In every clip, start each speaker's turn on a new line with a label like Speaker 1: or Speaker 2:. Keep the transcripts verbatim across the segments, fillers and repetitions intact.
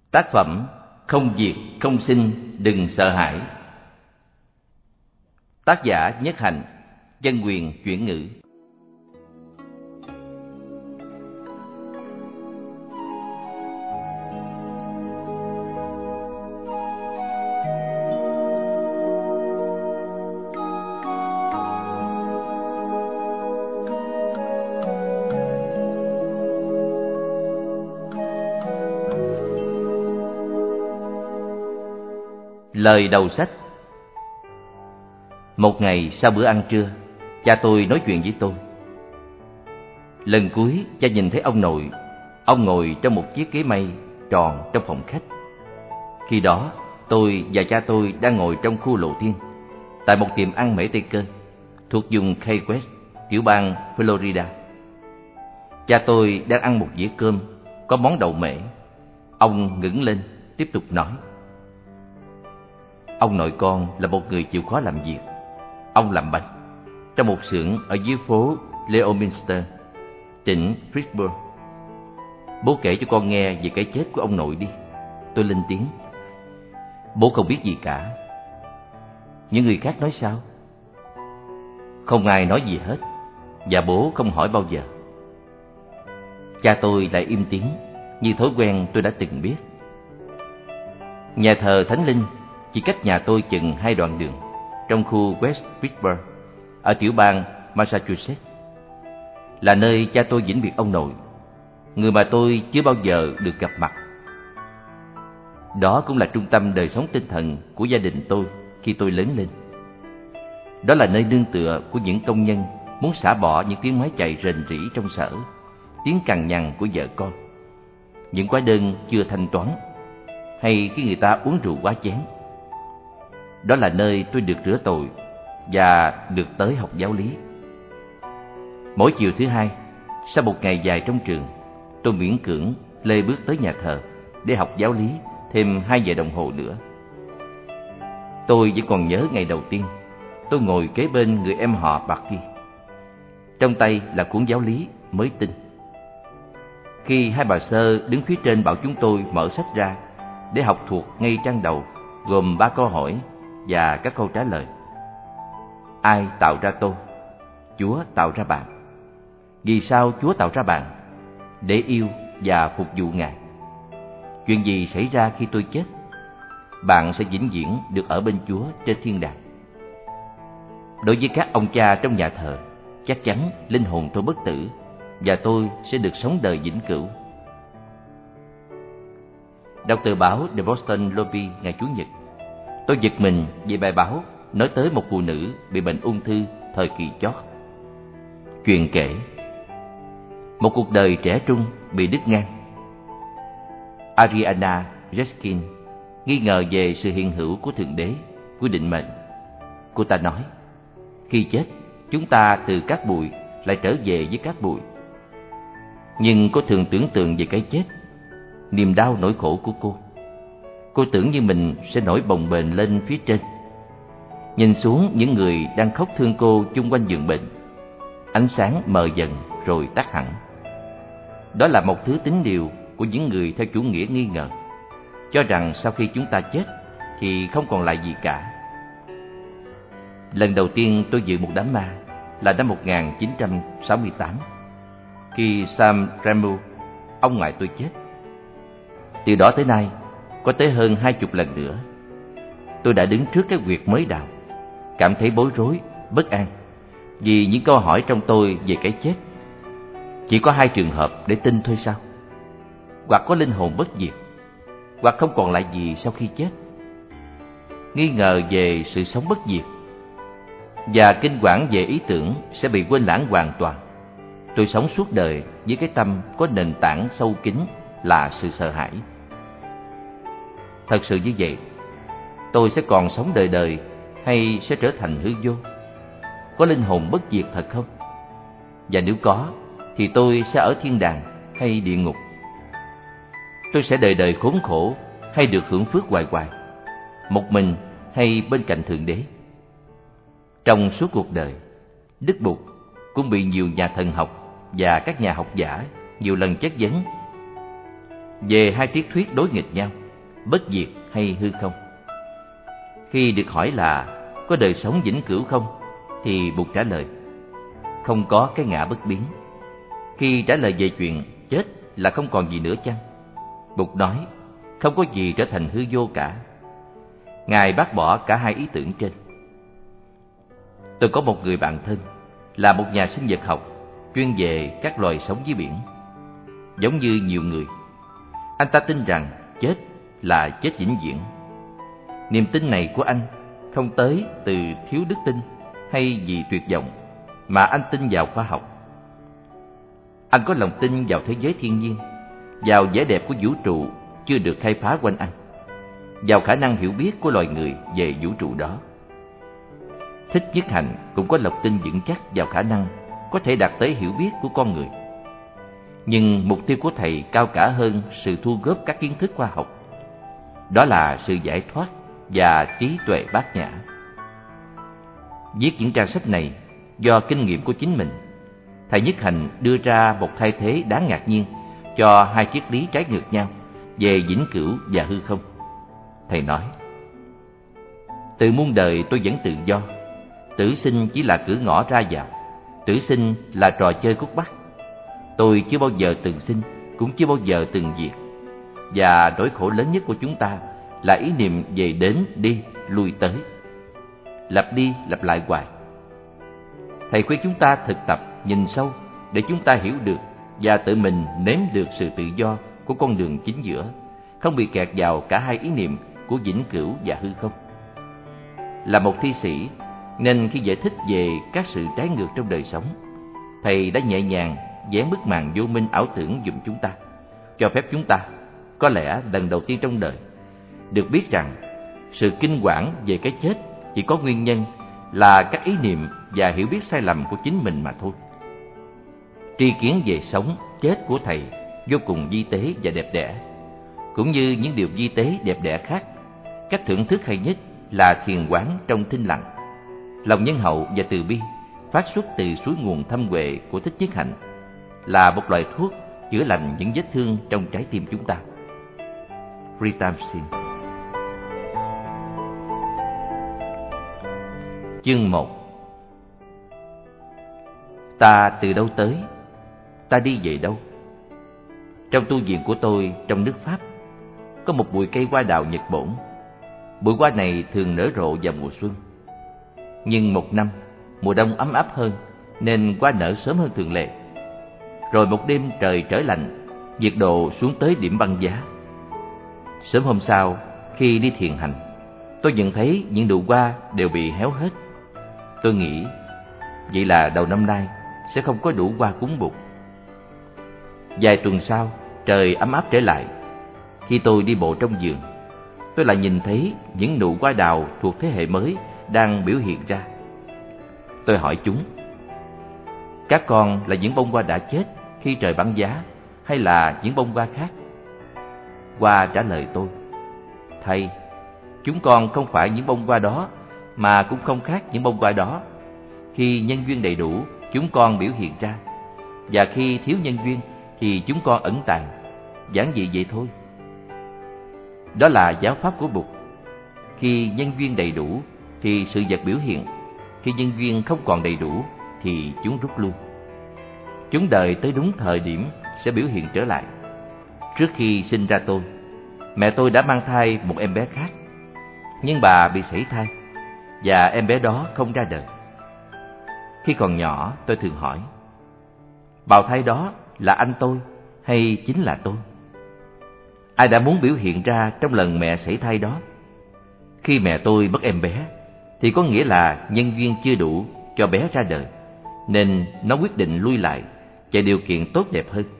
Speaker 1: Tác phẩm Không diệt, không sinh, đừng sợ hãi. Tác giả Nhất Hạnh, Dân Quyền chuyển ngữ. Lời đầu sách. Một ngày sau bữa ăn trưa, cha tôi nói chuyện với tôi. Lần cuối cha nhìn thấy ông nội, ông ngồi trong một chiếc ghế mây tròn trong phòng khách. Khi đó, tôi và cha tôi đang ngồi trong khu lộ thiên, tại một tiệm ăn Mễ Tây Cơ, thuộc vùng Key West, tiểu bang Florida. Cha tôi đang ăn một dĩa cơm, có món đậu mễ. Ông ngẩng lên, tiếp tục nói. Ông nội con là một người chịu khó làm việc. Ông làm bánh trong một xưởng ở dưới phố Leominster, tỉnh Pittsburgh. Bố kể cho con nghe về cái chết của ông nội đi. Tôi lên tiếng. Bố không biết gì cả. Những người khác nói sao? Không ai nói gì hết, và bố không hỏi bao giờ. Cha tôi lại im tiếng, như thói quen tôi đã từng biết. Nhà thờ Thánh Linh chỉ cách nhà tôi chừng hai đoạn đường, trong khu West Pittsburgh, ở tiểu bang Massachusetts, là nơi cha tôi vĩnh biệt ông nội, người mà tôi chưa bao giờ được gặp mặt. Đó cũng là trung tâm đời sống tinh thần của gia đình tôi khi tôi lớn lên. Đó là nơi nương tựa của những công nhân muốn xả bỏ những tiếng máy chạy rền rĩ trong sở, tiếng cằn nhằn của vợ con, những hóa đơn chưa thanh toán, hay khi người ta uống rượu quá chén. Đó là nơi tôi được rửa tội và được tới học giáo lý. Mỗi chiều thứ hai, sau một ngày dài trong trường, tôi miễn cưỡng lê bước tới nhà thờ để học giáo lý thêm hai giờ đồng hồ nữa. Tôi vẫn còn nhớ ngày đầu tiên tôi ngồi kế bên người em họ Barty. Trong tay là cuốn giáo lý mới tinh. Khi hai bà sơ đứng phía trên bảo chúng tôi mở sách ra để học thuộc ngay trang đầu, gồm ba câu hỏi và các câu trả lời. Ai tạo ra tôi? Chúa tạo ra bạn. Vì sao Chúa tạo ra bạn? Để yêu và phục vụ Ngài. Chuyện gì xảy ra khi tôi chết? Bạn sẽ vĩnh viễn được ở bên Chúa trên thiên đàng. Đối với các ông cha trong nhà thờ, chắc chắn linh hồn tôi bất tử và tôi sẽ được sống đời vĩnh cửu. Đọc tờ báo The Boston Globe ngày Chủ nhật, tôi giật mình về bài báo nói tới một phụ nữ bị bệnh ung thư thời kỳ chót. Chuyện kể một cuộc đời trẻ trung bị đứt ngang. Ariana Reskin nghi ngờ về sự hiện hữu của Thượng Đế, của định mệnh. Cô ta nói, khi chết, chúng ta từ cát bụi lại trở về với cát bụi. Nhưng cô thường tưởng tượng về cái chết, niềm đau nỗi khổ của cô. Cô tưởng như mình sẽ nổi bồng bềnh lên phía trên, nhìn xuống những người đang khóc thương cô chung quanh giường bệnh. Ánh sáng mờ dần rồi tắt hẳn. Đó là một thứ tín điều của những người theo chủ nghĩa nghi ngờ, cho rằng sau khi chúng ta chết thì không còn lại gì cả. Lần đầu tiên tôi dự một đám ma là năm một nghìn chín trăm sáu mươi tám, khi Sam Ramu, ông ngoại tôi, chết. Từ đó tới nay, có tới hơn hai chục lần nữa, tôi đã đứng trước cái huyệt mới đào, cảm thấy bối rối, bất an vì những câu hỏi trong tôi về cái chết. Chỉ có hai trường hợp để tin thôi sao? Hoặc có linh hồn bất diệt, hoặc không còn lại gì sau khi chết. Nghi ngờ về sự sống bất diệt và kinh quản về ý tưởng sẽ bị quên lãng hoàn toàn. Tôi sống suốt đời với cái tâm có nền tảng sâu kín là sự sợ hãi. Thật sự như vậy, tôi sẽ còn sống đời đời hay sẽ trở thành hư vô? Có linh hồn bất diệt thật không? Và nếu có, thì tôi sẽ ở thiên đàng hay địa ngục? Tôi sẽ đời đời khốn khổ hay được hưởng phước hoài hoài, một mình hay bên cạnh Thượng Đế? Trong suốt cuộc đời, Đức Bụt cũng bị nhiều nhà thần học và các nhà học giả nhiều lần chất vấn về hai triết thuyết đối nghịch nhau. bất diệt hay hư không? Khi được hỏi là có đời sống vĩnh cửu không, thì Bụt trả lời không có cái ngã bất biến. Khi trả lời về chuyện chết là không còn gì nữa chăng, Bụt nói không có gì trở thành hư vô cả. Ngài bác bỏ cả hai ý tưởng trên. Tôi có một người bạn thân là một nhà sinh vật học chuyên về các loài sống dưới biển. Giống như nhiều người, anh ta tin rằng chết là chết vĩnh viễn. Niềm tin này của anh không tới từ thiếu đức tin hay vì tuyệt vọng, mà anh tin vào khoa học. Anh có lòng tin vào thế giới thiên nhiên, vào vẻ đẹp của vũ trụ chưa được khai phá quanh anh, vào khả năng hiểu biết của loài người về vũ trụ đó. Thích Nhất Hạnh cũng có lòng tin vững chắc vào khả năng có thể đạt tới hiểu biết của con người. Nhưng mục tiêu của thầy cao cả hơn sự thu góp các kiến thức khoa học. Đó là sự giải thoát và trí tuệ bát nhã. Viết những trang sách này do kinh nghiệm của chính mình, thầy Nhất Hạnh đưa ra một thay thế đáng ngạc nhiên cho hai triết lý trái ngược nhau về vĩnh cửu và hư không. Thầy nói, từ muôn đời tôi vẫn tự do, tử sinh chỉ là cửa ngõ ra vào, tử sinh là trò chơi khúc bắt. Tôi chưa bao giờ từng sinh, cũng chưa bao giờ từng diệt. Và nỗi khổ lớn nhất của chúng ta là ý niệm về đến, đi, lui tới, lặp đi lặp lại hoài. Thầy khuyên chúng ta thực tập nhìn sâu để chúng ta hiểu được và tự mình nếm được sự tự do của con đường chính giữa, không bị kẹt vào cả hai ý niệm của vĩnh cửu và hư không. Là một thi sĩ, nên khi giải thích về các sự trái ngược trong đời sống, thầy đã nhẹ nhàng vén bức màn vô minh ảo tưởng giùm chúng ta, cho phép chúng ta, có lẽ lần đầu tiên trong đời, được biết rằng sự kinh quản về cái chết chỉ có nguyên nhân là các ý niệm và hiểu biết sai lầm của chính mình mà thôi. Tri kiến về sống, chết của thầy vô cùng vi tế và đẹp đẽ. Cũng như những điều vi tế đẹp đẽ khác, cách thưởng thức hay nhất là thiền quán trong thinh lặng. Lòng nhân hậu và từ bi phát xuất từ suối nguồn thâm huệ của Thích Nhất Hạnh, là một loại thuốc chữa lành những vết thương trong trái tim chúng ta. Fritamsin. Chương một. Ta từ đâu tới? Ta đi về đâu? Trong tu viện của tôi trong nước Pháp, có một bụi cây hoa đào Nhật Bổn. Bụi hoa này thường nở rộ vào mùa xuân. Nhưng một năm, mùa đông ấm áp hơn, nên hoa nở sớm hơn thường lệ. Rồi một đêm trời trở lạnh, nhiệt độ xuống tới điểm băng giá. Sớm hôm sau, khi đi thiền hành, tôi nhận thấy những nụ hoa đều bị héo hết. Tôi nghĩ, vậy là đầu năm nay sẽ không có đủ hoa cúng Bụt. Vài tuần sau, trời ấm áp trở lại. Khi tôi đi bộ trong vườn, tôi lại nhìn thấy những nụ hoa đào thuộc thế hệ mới đang biểu hiện ra. Tôi hỏi chúng, các con là những bông hoa đã chết khi trời băng giá, hay là những bông hoa khác? Hoa trả lời tôi, thầy, chúng con không phải những bông hoa đó, mà cũng không khác những bông hoa đó. Khi nhân duyên đầy đủ, chúng con biểu hiện ra, và khi thiếu nhân duyên thì chúng con ẩn tàng, giản dị vậy thôi. Đó là giáo pháp của Bụt. Khi nhân duyên đầy đủ thì sự vật biểu hiện, khi nhân duyên không còn đầy đủ thì chúng rút lui. Chúng đợi tới đúng thời điểm sẽ biểu hiện trở lại. Trước khi sinh ra tôi, mẹ tôi đã mang thai một em bé khác, nhưng bà bị sảy thai và em bé đó không ra đời. Khi còn nhỏ, tôi thường hỏi, bào thai đó là anh tôi hay chính là tôi? Ai đã muốn biểu hiện ra trong lần mẹ sảy thai đó? Khi mẹ tôi mất em bé thì có nghĩa là nhân duyên chưa đủ cho bé ra đời, nên nó quyết định lui lại và điều kiện tốt đẹp hơn.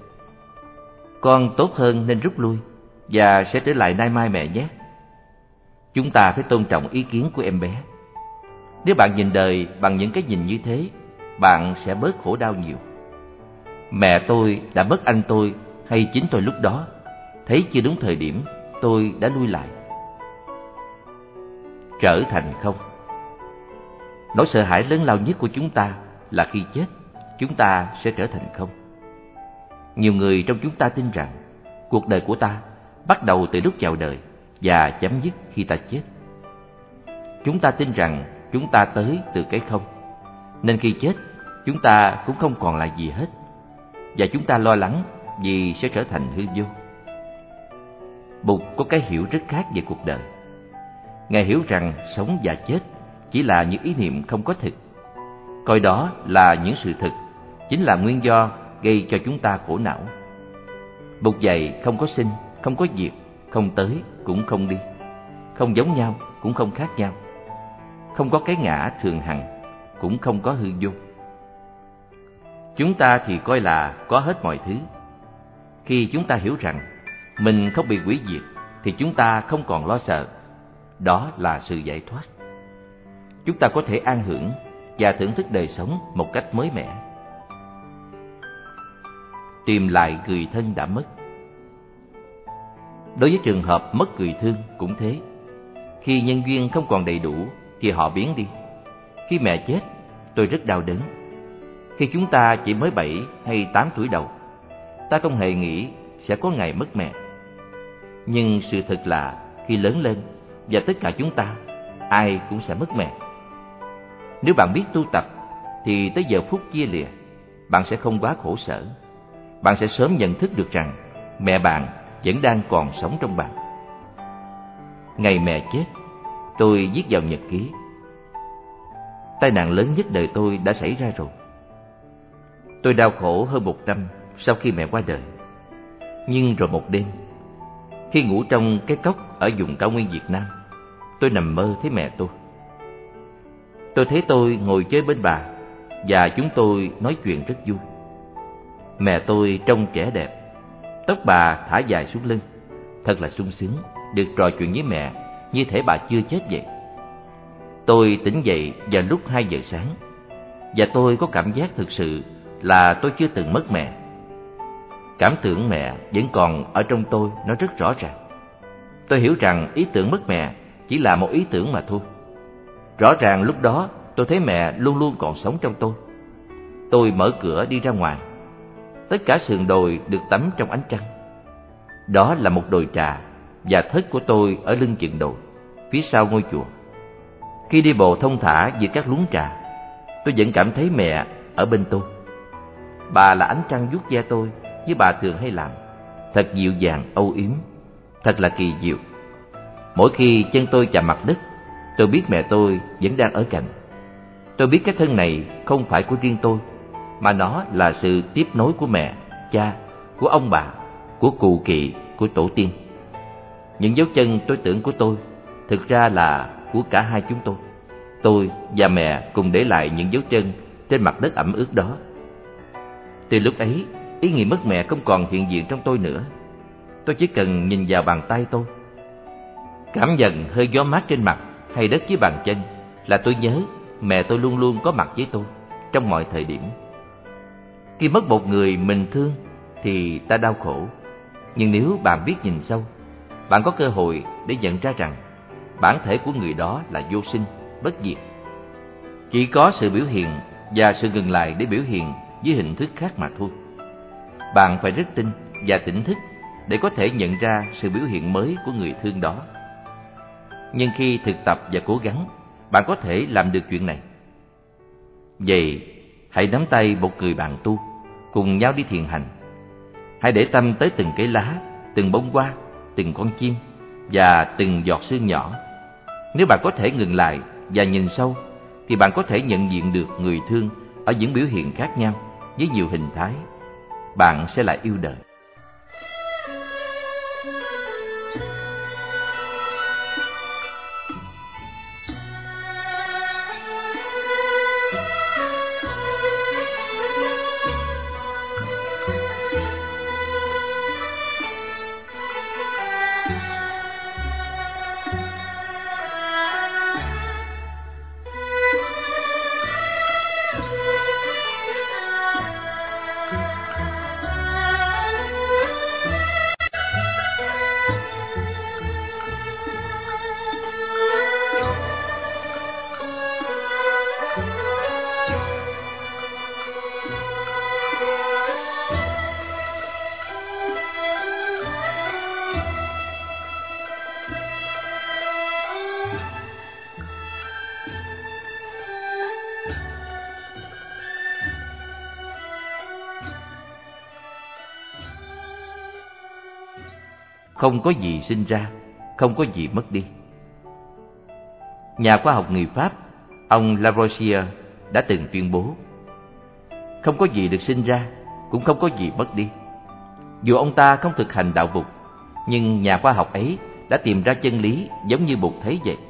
Speaker 1: Con tốt hơn nên rút lui và sẽ trở lại nay mai mẹ nhé. Chúng ta phải tôn trọng ý kiến của em bé. Nếu bạn nhìn đời bằng những cái nhìn như thế, bạn sẽ bớt khổ đau nhiều. Mẹ tôi đã mất anh tôi hay chính tôi lúc đó, thấy chưa đúng thời điểm, tôi đã lui lại. Trở thành không. Nỗi sợ hãi lớn lao nhất của chúng ta là khi chết, chúng ta sẽ trở thành không. Nhiều người trong chúng ta tin rằng cuộc đời của ta bắt đầu từ lúc chào đời và chấm dứt khi ta chết. Chúng ta tin rằng chúng ta tới từ cái không, nên khi chết chúng ta cũng không còn là gì hết, và chúng ta lo lắng vì sẽ trở thành hư vô. Bụt có cái hiểu rất khác về cuộc đời. Ngài hiểu rằng sống và chết chỉ là những ý niệm không có thực, coi đó là những sự thực, chính là nguyên do gây cho chúng ta khổ não. Bụt dạy không có sinh, không có diệt, không tới cũng không đi, không giống nhau cũng không khác nhau, không có cái ngã thường hằng, cũng không có hư vô. Chúng ta thì coi là có hết mọi thứ. Khi chúng ta hiểu rằng mình không bị hủy diệt thì chúng ta không còn lo sợ. Đó là sự giải thoát. Chúng ta có thể an hưởng và thưởng thức đời sống một cách mới mẻ. Tìm lại người thân đã mất. Đối với trường hợp mất người thương cũng thế. Khi nhân duyên không còn đầy đủ thì họ biến đi. Khi mẹ chết, tôi rất đau đớn. Khi chúng ta chỉ mới bảy hay tám tuổi đầu, ta không hề nghĩ sẽ có ngày mất mẹ. Nhưng sự thật là khi lớn lên, và tất cả chúng ta, ai cũng sẽ mất mẹ. Nếu bạn biết tu tập, thì tới giờ phút chia lìa, bạn sẽ không quá khổ sở. Bạn sẽ sớm nhận thức được rằng mẹ bạn vẫn đang còn sống trong bạn. Ngày mẹ chết, tôi viết vào nhật ký: tai nạn lớn nhất đời tôi đã xảy ra rồi. Tôi đau khổ hơn một năm sau khi mẹ qua đời. Nhưng rồi một đêm, khi ngủ trong cái cốc ở vùng cao nguyên Việt Nam, tôi nằm mơ thấy mẹ tôi. Tôi thấy tôi ngồi chơi bên bà, và chúng tôi nói chuyện rất vui. Mẹ tôi trông trẻ đẹp, tóc bà thả dài xuống lưng. Thật là sung sướng được trò chuyện với mẹ như thể bà chưa chết vậy. Tôi tỉnh dậy vào lúc hai giờ sáng, và tôi có cảm giác thực sự là tôi chưa từng mất mẹ. Cảm tưởng mẹ vẫn còn ở trong tôi nó rất rõ ràng. Tôi hiểu rằng ý tưởng mất mẹ chỉ là một ý tưởng mà thôi. Rõ ràng lúc đó tôi thấy mẹ luôn luôn còn sống trong tôi. Tôi mở cửa đi ra ngoài. Tất cả sườn đồi được tắm trong ánh trăng. Đó là một đồi trà, và thất của tôi ở lưng chừng đồi, phía sau ngôi chùa. Khi đi bộ thông thả giữa các luống trà, tôi vẫn cảm thấy mẹ ở bên tôi. Bà là ánh trăng vuốt ve tôi như bà thường hay làm, thật dịu dàng âu yếm, thật là kỳ diệu. Mỗi khi chân tôi chạm mặt đất, tôi biết mẹ tôi vẫn đang ở cạnh. Tôi biết cái thân này không phải của riêng tôi, mà nó là sự tiếp nối của mẹ, cha, của ông bà, của cụ kỵ, của tổ tiên. Những dấu chân tôi tưởng của tôi thực ra là của cả hai chúng tôi. Tôi và mẹ cùng để lại những dấu chân trên mặt đất ẩm ướt đó. Từ lúc ấy, ý nghĩ mất mẹ không còn hiện diện trong tôi nữa. Tôi chỉ cần nhìn vào bàn tay tôi, cảm nhận hơi gió mát trên mặt hay đất dưới bàn chân, là tôi nhớ mẹ tôi luôn luôn có mặt với tôi trong mọi thời điểm. Khi mất một người mình thương thì ta đau khổ. Nhưng nếu bạn biết nhìn sâu, bạn có cơ hội để nhận ra rằng bản thể của người đó là vô sinh, bất diệt. Chỉ có sự biểu hiện và sự ngừng lại để biểu hiện với hình thức khác mà thôi. Bạn phải rất tin và tỉnh thức để có thể nhận ra sự biểu hiện mới của người thương đó. Nhưng khi thực tập và cố gắng, bạn có thể làm được chuyện này. Vậy, hãy nắm tay một người bạn tu, cùng nhau đi thiền hành. Hãy để tâm tới từng cây lá, từng bông hoa, từng con chim và từng giọt sương nhỏ. Nếu bạn có thể ngừng lại và nhìn sâu, thì bạn có thể nhận diện được người thương ở những biểu hiện khác nhau với nhiều hình thái. Bạn sẽ lại yêu đời. không có gì sinh ra, không có gì mất đi. Nhà khoa học người Pháp, ông Lavoisier đã từng tuyên bố, không có gì được sinh ra, cũng không có gì mất đi. Dù ông ta không thực hành đạo Bụt, nhưng nhà khoa học ấy đã tìm ra chân lý giống như Bụt thấy vậy.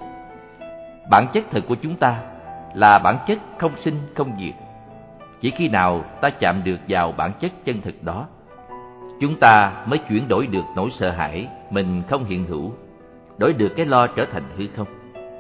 Speaker 1: Bản chất thực của chúng ta là bản chất không sinh không diệt. Chỉ khi nào ta chạm được vào bản chất chân thực đó, chúng ta mới chuyển đổi được nỗi sợ hãi mình không hiện hữu, đổi được cái lo trở thành hư không.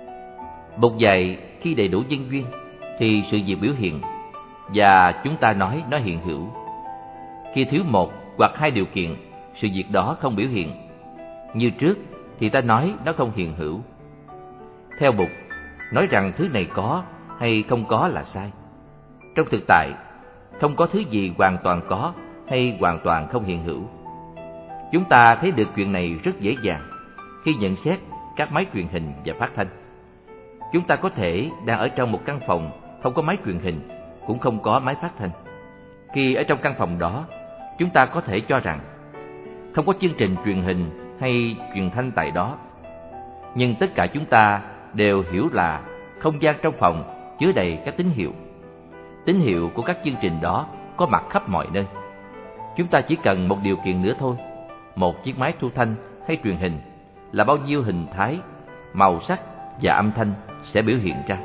Speaker 1: Bụt dạy khi đầy đủ nhân duyên thì sự việc biểu hiện, và chúng ta nói nó hiện hữu. Khi thiếu một hoặc hai điều kiện, sự việc đó không biểu hiện. Như trước thì ta nói nó không hiện hữu. Theo Bụt, nói rằng thứ này có hay không có là sai. Trong thực tại, không có thứ gì hoàn toàn có hay hoàn toàn không hiện hữu. Chúng ta thấy được chuyện này rất dễ dàng khi nhận xét các máy truyền hình và phát thanh. Chúng ta có thể đang ở trong một căn phòng không có máy truyền hình, cũng không có máy phát thanh. Khi ở trong căn phòng đó, chúng ta có thể cho rằng không có chương trình truyền hình hay truyền thanh tại đó. Nhưng tất cả chúng ta đều hiểu là không gian trong phòng chứa đầy các tín hiệu. Tín hiệu của các chương trình đó có mặt khắp mọi nơi. Chúng ta chỉ cần một điều kiện nữa thôi, một chiếc máy thu thanh hay truyền hình, là bao nhiêu hình thái, màu sắc và âm thanh sẽ biểu hiện ra.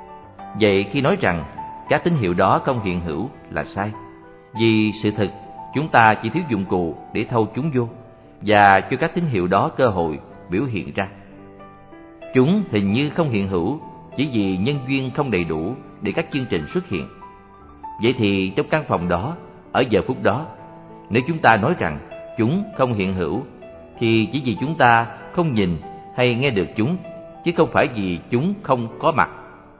Speaker 1: Vậy khi nói rằng các tín hiệu đó không hiện hữu là sai, vì sự thực chúng ta chỉ thiếu dụng cụ để thâu chúng vô và cho các tín hiệu đó cơ hội biểu hiện ra. Chúng hình như không hiện hữu chỉ vì nhân duyên không đầy đủ để các chương trình xuất hiện. Vậy thì trong căn phòng đó, ở giờ phút đó, nếu chúng ta nói rằng chúng không hiện hữu, thì chỉ vì chúng ta không nhìn hay nghe được chúng, chứ không phải vì chúng không có mặt.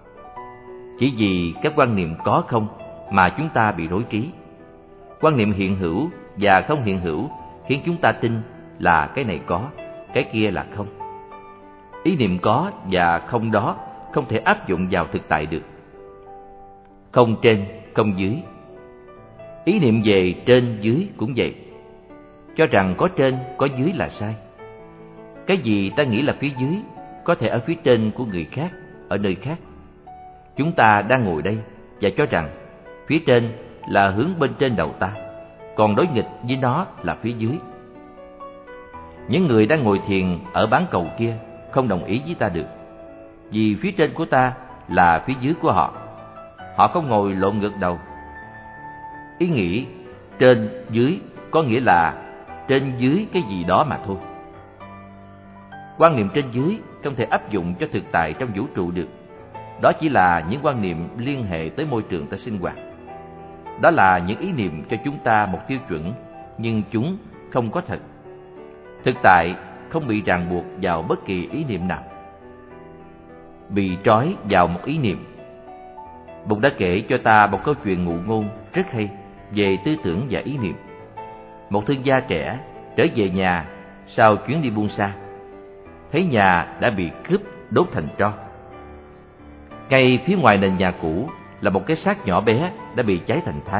Speaker 1: Chỉ vì các quan niệm có không mà chúng ta bị rối trí. Quan niệm hiện hữu và không hiện hữu khiến chúng ta tin là cái này có, cái kia là không. Ý niệm có và không đó không thể áp dụng vào thực tại được. Không trên, không dưới. Ý niệm về trên dưới cũng vậy. Cho rằng có trên, có dưới là sai. Cái gì ta nghĩ là phía dưới có thể ở phía trên của người khác, ở nơi khác. Chúng ta đang ngồi đây và cho rằng phía trên là hướng bên trên đầu ta, còn đối nghịch với nó là phía dưới. Những người đang ngồi thiền ở bán cầu kia không đồng ý với ta được, vì phía trên của ta là phía dưới của họ. Họ không ngồi lộn ngược đầu. Ý nghĩ trên dưới có nghĩa là trên dưới cái gì đó mà thôi. Quan niệm trên dưới không thể áp dụng cho thực tại trong vũ trụ được. Đó chỉ là những quan niệm liên hệ tới môi trường ta sinh hoạt. Đó là những ý niệm cho chúng ta một tiêu chuẩn, nhưng chúng không có thật. Thực tại không bị ràng buộc vào bất kỳ ý niệm nào. Bị trói vào một ý niệm. Bụt đã kể cho ta một câu chuyện ngụ ngôn rất hay về tư tưởng và ý niệm. Một thương gia trẻ trở về nhà sau chuyến đi buôn xa, thấy nhà đã bị cướp đốt thành tro. Ngay phía ngoài nền nhà cũ là một cái xác nhỏ bé đã bị cháy thành than.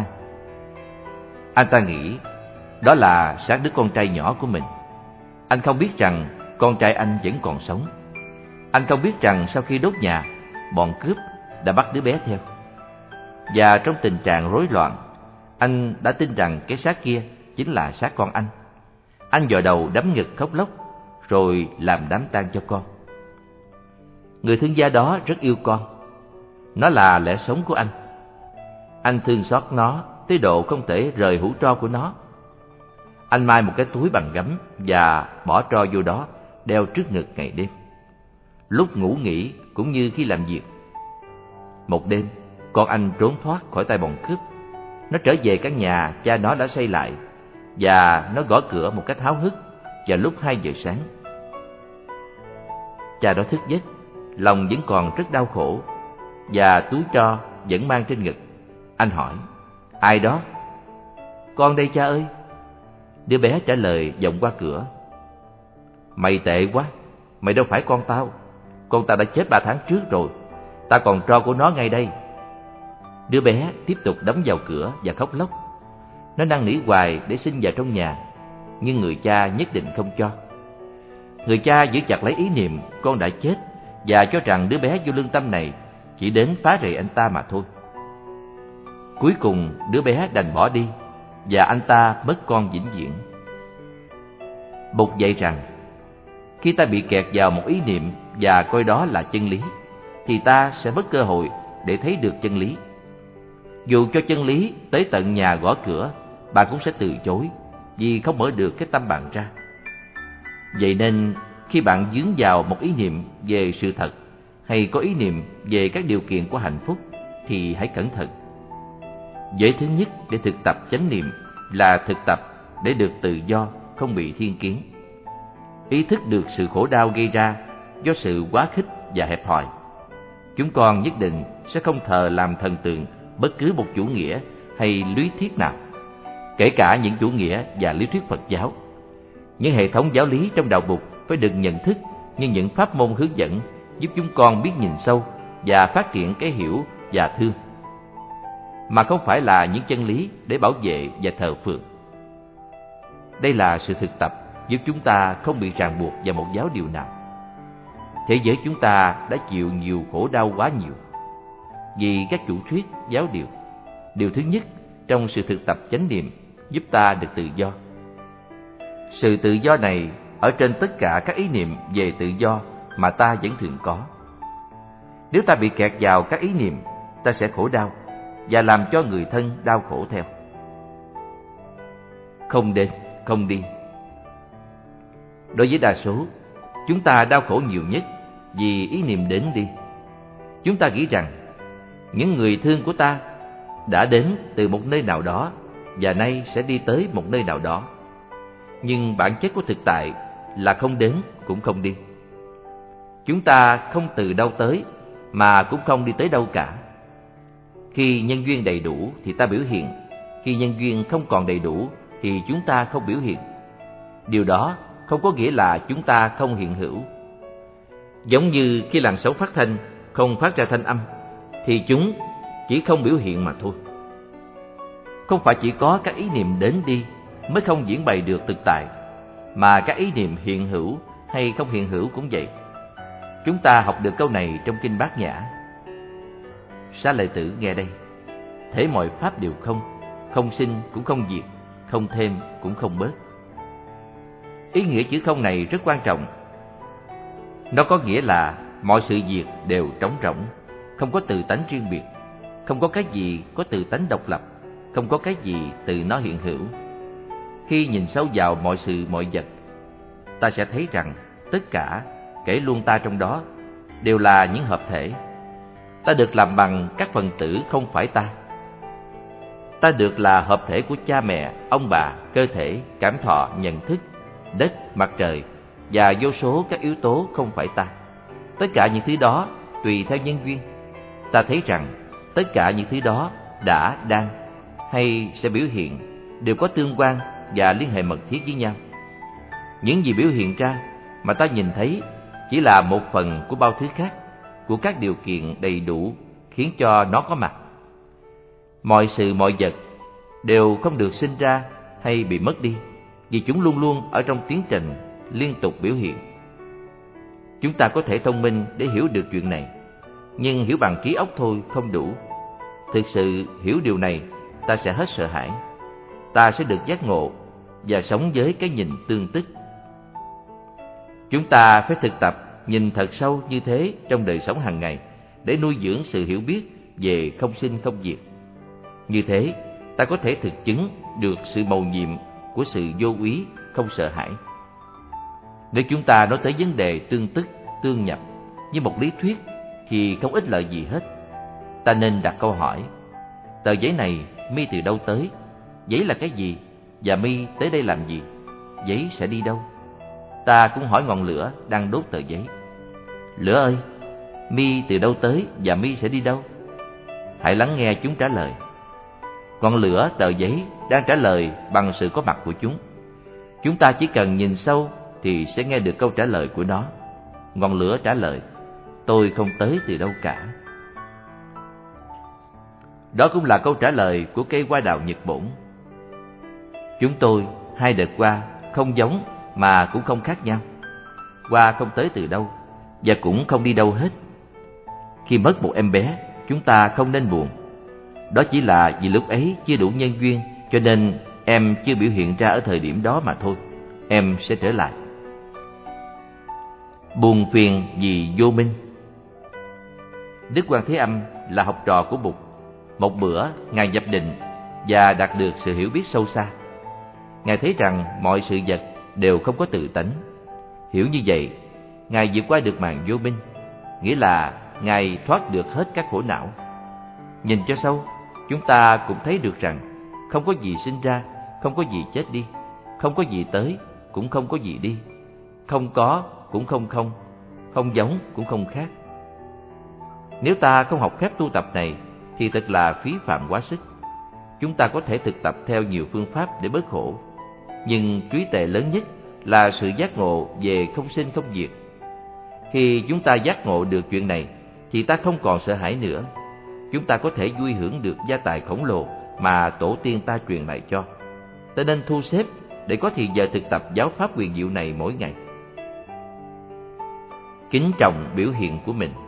Speaker 1: Anh ta nghĩ đó là xác đứa con trai nhỏ của mình. Anh không biết rằng con trai anh vẫn còn sống. Anh không biết rằng sau khi đốt nhà, bọn cướp đã bắt đứa bé theo. Và trong tình trạng rối loạn, anh đã tin rằng cái xác kia chính là xác con anh. Anh vò đầu đấm ngực khóc lóc, rồi làm đám tang cho con. Người thương gia đó rất yêu con. Nó là lẽ sống của anh. Anh thương xót nó tới độ không thể rời hũ tro của nó. Anh mai một cái túi bằng gấm và bỏ tro vô đó, đeo trước ngực ngày đêm, lúc ngủ nghỉ cũng như khi làm việc. Một đêm, con anh trốn thoát khỏi tay bọn cướp. Nó trở về căn nhà cha nó đã xây lại, và nó gõ cửa một cách háo hức vào lúc hai giờ sáng. Cha đó thức giấc, lòng vẫn còn rất đau khổ, và túi tro vẫn mang trên ngực. Anh hỏi, ai đó? Con đây cha ơi. Đứa bé trả lời vọng qua cửa, mày tệ quá, mày đâu phải con tao. Con tao đã chết ba tháng trước rồi, ta còn tro của nó ngay đây. Đứa bé tiếp tục đấm vào cửa và khóc lóc. Nó năn nỉ hoài để xin vào trong nhà, nhưng người cha nhất định không cho. Người cha giữ chặt lấy ý niệm con đã chết và cho rằng đứa bé vô lương tâm này chỉ đến phá rầy anh ta mà thôi. Cuối cùng đứa bé đành bỏ đi và anh ta mất con vĩnh viễn. Bụt dạy rằng khi ta bị kẹt vào một ý niệm và coi đó là chân lý thì ta sẽ mất cơ hội để thấy được chân lý. Dù cho chân lý tới tận nhà gõ cửa, bạn cũng sẽ từ chối vì không mở được cái tâm bạn ra. Vậy nên khi bạn dướng vào một ý niệm về sự thật hay có ý niệm về các điều kiện của hạnh phúc thì hãy cẩn thận. Giới thứ nhất để thực tập chánh niệm là thực tập để được tự do, không bị thiên kiến. Ý thức được sự khổ đau gây ra do sự quá khích và hẹp hòi. Chúng con nhất định sẽ không thờ làm thần tượng bất cứ một chủ nghĩa hay lý thuyết nào, kể cả những chủ nghĩa và lý thuyết Phật giáo. Những hệ thống giáo lý trong đạo Bụt phải được nhận thức như những pháp môn hướng dẫn giúp chúng con biết nhìn sâu và phát triển cái hiểu và thương, mà không phải là những chân lý để bảo vệ và thờ phượng. Đây là sự thực tập giúp chúng ta không bị ràng buộc vào một giáo điều nào. Thế giới chúng ta đã chịu nhiều khổ đau quá nhiều vì các chủ thuyết giáo điều. Điều thứ nhất trong sự thực tập chánh niệm giúp ta được tự do. Sự tự do này ở trên tất cả các ý niệm về tự do mà ta vẫn thường có. Nếu ta bị kẹt vào các ý niệm, ta sẽ khổ đau và làm cho người thân đau khổ theo. Không đến, không đi. Đối với đa số, chúng ta đau khổ nhiều nhất vì ý niệm đến đi. Chúng ta nghĩ rằng những người thương của ta đã đến từ một nơi nào đó và nay sẽ đi tới một nơi nào đó. Nhưng bản chất của thực tại là không đến cũng không đi. Chúng ta không từ đâu tới mà cũng không đi tới đâu cả. Khi nhân duyên đầy đủ thì ta biểu hiện. Khi nhân duyên không còn đầy đủ thì chúng ta không biểu hiện. Điều đó không có nghĩa là chúng ta không hiện hữu. Giống như khi làn sóng phát thanh không phát ra thanh âm thì chúng chỉ không biểu hiện mà thôi. Không phải chỉ có các ý niệm đến đi mới không diễn bày được thực tại, mà các ý niệm hiện hữu hay không hiện hữu cũng vậy. Chúng ta học được câu này trong Kinh Bát Nhã. Xá Lợi Tử nghe đây: thế mọi pháp đều không, không sinh cũng không diệt, không thêm cũng không bớt. Ý nghĩa chữ không này rất quan trọng. Nó có nghĩa là mọi sự việc đều trống rỗng, không có tự tánh riêng biệt, không có cái gì có tự tánh độc lập, không có cái gì tự nó hiện hữu. Khi nhìn sâu vào mọi sự mọi vật, ta sẽ thấy rằng tất cả, kể luôn ta trong đó, đều là những hợp thể. Ta được làm bằng các phần tử không phải ta. Ta được là hợp thể của cha mẹ, ông bà, cơ thể, cảm thọ, nhận thức, đất, mặt trời và vô số các yếu tố không phải ta. Tất cả những thứ đó tùy theo nhân duyên. Ta thấy rằng tất cả những thứ đó đã, đang hay sẽ biểu hiện đều có tương quan và liên hệ mật thiết với nhau. Những gì biểu hiện ra mà ta nhìn thấy chỉ là một phần của bao thứ khác, của các điều kiện đầy đủ khiến cho nó có mặt. Mọi sự mọi vật đều không được sinh ra hay bị mất đi, vì chúng luôn luôn ở trong tiến trình liên tục biểu hiện. Chúng ta có thể thông minh để hiểu được chuyện này, nhưng hiểu bằng trí óc thôi không đủ. Thực sự hiểu điều này, ta sẽ hết sợ hãi. Ta sẽ được giác ngộ và sống với cái nhìn tương tức. Chúng ta phải thực tập nhìn thật sâu như thế trong đời sống hàng ngày để nuôi dưỡng sự hiểu biết về không sinh không diệt. Như thế, ta có thể thực chứng được sự mầu nhiệm của sự vô úy, không sợ hãi. Nếu chúng ta nói tới vấn đề tương tức, tương nhập như một lý thuyết thì không ích lợi gì hết. Ta nên đặt câu hỏi: tờ giấy này mi từ đâu tới? Giấy là cái gì? Và mi tới đây làm gì? Giấy sẽ đi đâu? Ta cũng hỏi ngọn lửa đang đốt tờ giấy: lửa ơi, mi từ đâu tới và mi sẽ đi đâu? Hãy lắng nghe chúng trả lời. Ngọn lửa, tờ giấy đang trả lời bằng sự có mặt của chúng. Chúng ta chỉ cần nhìn sâu thì sẽ nghe được câu trả lời của nó. Ngọn lửa trả lời: tôi không tới từ đâu cả. Đó cũng là câu trả lời của cây hoa đào Nhật Bổn. Chúng tôi hai đợt qua không giống mà cũng không khác nhau. qua không tới từ đâu, và cũng không đi đâu hết. Khi mất một em bé, chúng ta không nên buồn. Đó chỉ là vì lúc ấy chưa đủ nhân duyên, cho nên em chưa biểu hiện ra ở thời điểm đó mà thôi. Em sẽ trở lại. Buồn phiền vì vô minh. Đức Quan Thế Âm là học trò của Bụt. Một bữa, Ngài nhập định và đạt được sự hiểu biết sâu xa. Ngài thấy rằng mọi sự vật đều không có tự tánh. Hiểu như vậy, Ngài vượt qua được màn vô minh, nghĩa là Ngài thoát được hết các khổ não. Nhìn cho sâu, chúng ta cũng thấy được rằng không có gì sinh ra, không có gì chết đi, không có gì tới, cũng không có gì đi, không có cũng không không, không giống cũng không khác. Nếu ta không học phép tu tập này thì thật là phí phạm quá sức. Chúng ta có thể thực tập theo nhiều phương pháp để bớt khổ, nhưng trí tuệ lớn nhất là sự giác ngộ về không sinh không diệt. Khi chúng ta giác ngộ được chuyện này thì ta không còn sợ hãi nữa. Chúng ta có thể vui hưởng được gia tài khổng lồ mà tổ tiên ta truyền lại cho. Ta nên thu xếp để có thì giờ thực tập giáo pháp quyền diệu này mỗi ngày. Kính trọng biểu hiện của mình.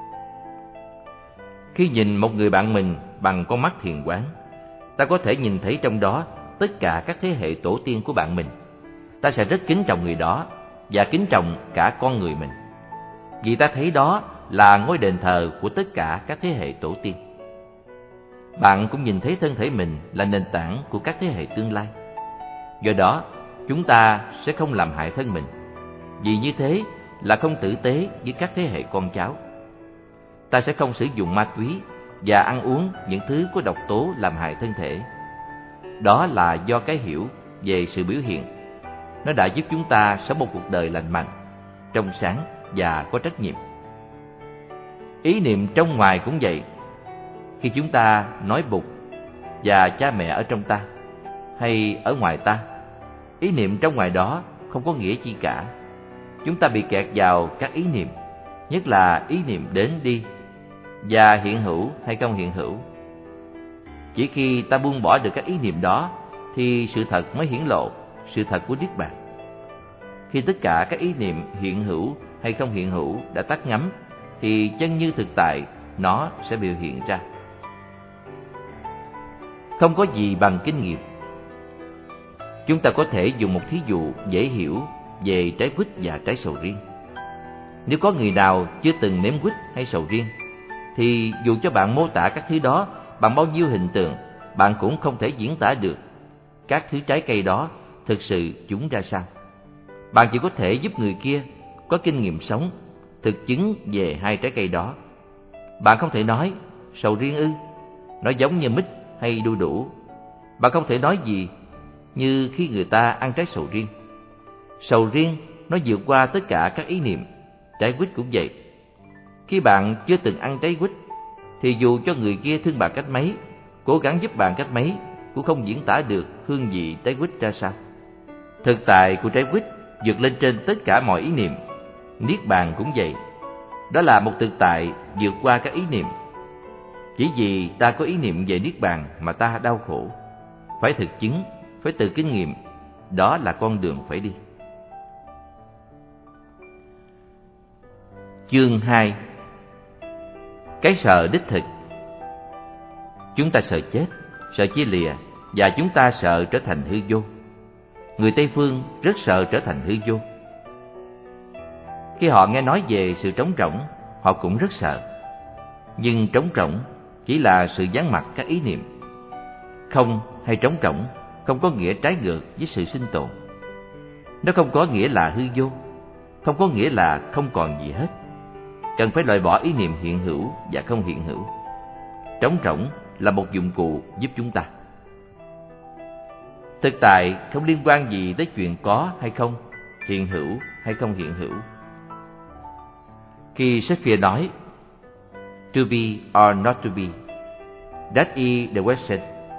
Speaker 1: Khi nhìn một người bạn mình bằng con mắt thiền quán, ta có thể nhìn thấy trong đó tất cả các thế hệ tổ tiên của bạn mình. Ta sẽ rất kính trọng người đó và kính trọng cả con người mình, vì ta thấy đó là ngôi đền thờ của tất cả các thế hệ tổ tiên. Bạn cũng nhìn thấy thân thể mình là nền tảng của các thế hệ tương lai. Do đó, chúng ta sẽ không làm hại thân mình, vì như thế là không tử tế với các thế hệ con cháu. Ta sẽ không sử dụng ma túy và ăn uống những thứ có độc tố làm hại thân thể. Đó là do cái hiểu về sự biểu hiện. Nó đã giúp chúng ta sống một cuộc đời lành mạnh, trong sáng và có trách nhiệm. Ý niệm trong ngoài cũng vậy. Khi chúng ta nói Bụt và cha mẹ ở trong ta hay ở ngoài ta, ý niệm trong ngoài đó không có nghĩa chi cả. Chúng ta bị kẹt vào các ý niệm, nhất là ý niệm đến đi và hiện hữu hay không hiện hữu. Chỉ khi ta buông bỏ được các ý niệm đó thì sự thật mới hiển lộ, sự thật của Niết Bàn. Khi tất cả các ý niệm hiện hữu hay không hiện hữu đã tắt ngấm thì chân như thực tại nó sẽ biểu hiện ra. Không có gì bằng kinh nghiệm. Chúng ta có thể dùng một thí dụ dễ hiểu về trái quýt và trái sầu riêng. Nếu có người nào chưa từng nếm quýt hay sầu riêng thì dù cho bạn mô tả các thứ đó bằng bao nhiêu hình tượng, bạn cũng không thể diễn tả được các thứ trái cây đó thực sự chúng ra sao. Bạn chỉ có thể giúp người kia có kinh nghiệm sống, thực chứng về hai trái cây đó. Bạn không thể nói sầu riêng ư, nó giống như mít hay đu đủ. Bạn không thể nói gì như khi người ta ăn trái sầu riêng. Sầu riêng nó vượt qua tất cả các ý niệm. Trái quýt cũng vậy. Khi bạn chưa từng ăn trái quýt thì dù cho người kia thương bạn cách mấy, cố gắng giúp bạn cách mấy, cũng không diễn tả được hương vị trái quýt ra sao. Thực tại của trái quýt vượt lên trên tất cả mọi ý niệm. Niết bàn cũng vậy. Đó là một thực tại vượt qua các ý niệm. Chỉ vì ta có ý niệm về Niết bàn mà ta đau khổ. Phải thực chứng, phải tự kinh nghiệm. Đó là con đường phải đi. Chương hai. Cái sợ đích thực. Chúng ta sợ chết, sợ chia lìa, và chúng ta sợ trở thành hư vô. Người Tây Phương rất sợ trở thành hư vô. Khi họ nghe nói về sự trống rỗng, họ cũng rất sợ. Nhưng trống rỗng chỉ là sự vắng mặt các ý niệm. Không hay trống rỗng không có nghĩa trái ngược với sự sinh tồn. Nó không có nghĩa là hư vô, không có nghĩa là không còn gì hết. Cần phải loại bỏ ý niệm hiện hữu và không hiện hữu. Trống rỗng là một dụng cụ giúp chúng ta. Thực tại không liên quan gì tới chuyện có hay không, hiện hữu hay không hiện hữu. Khi Shakespeare nói to be or not to be, that is the question.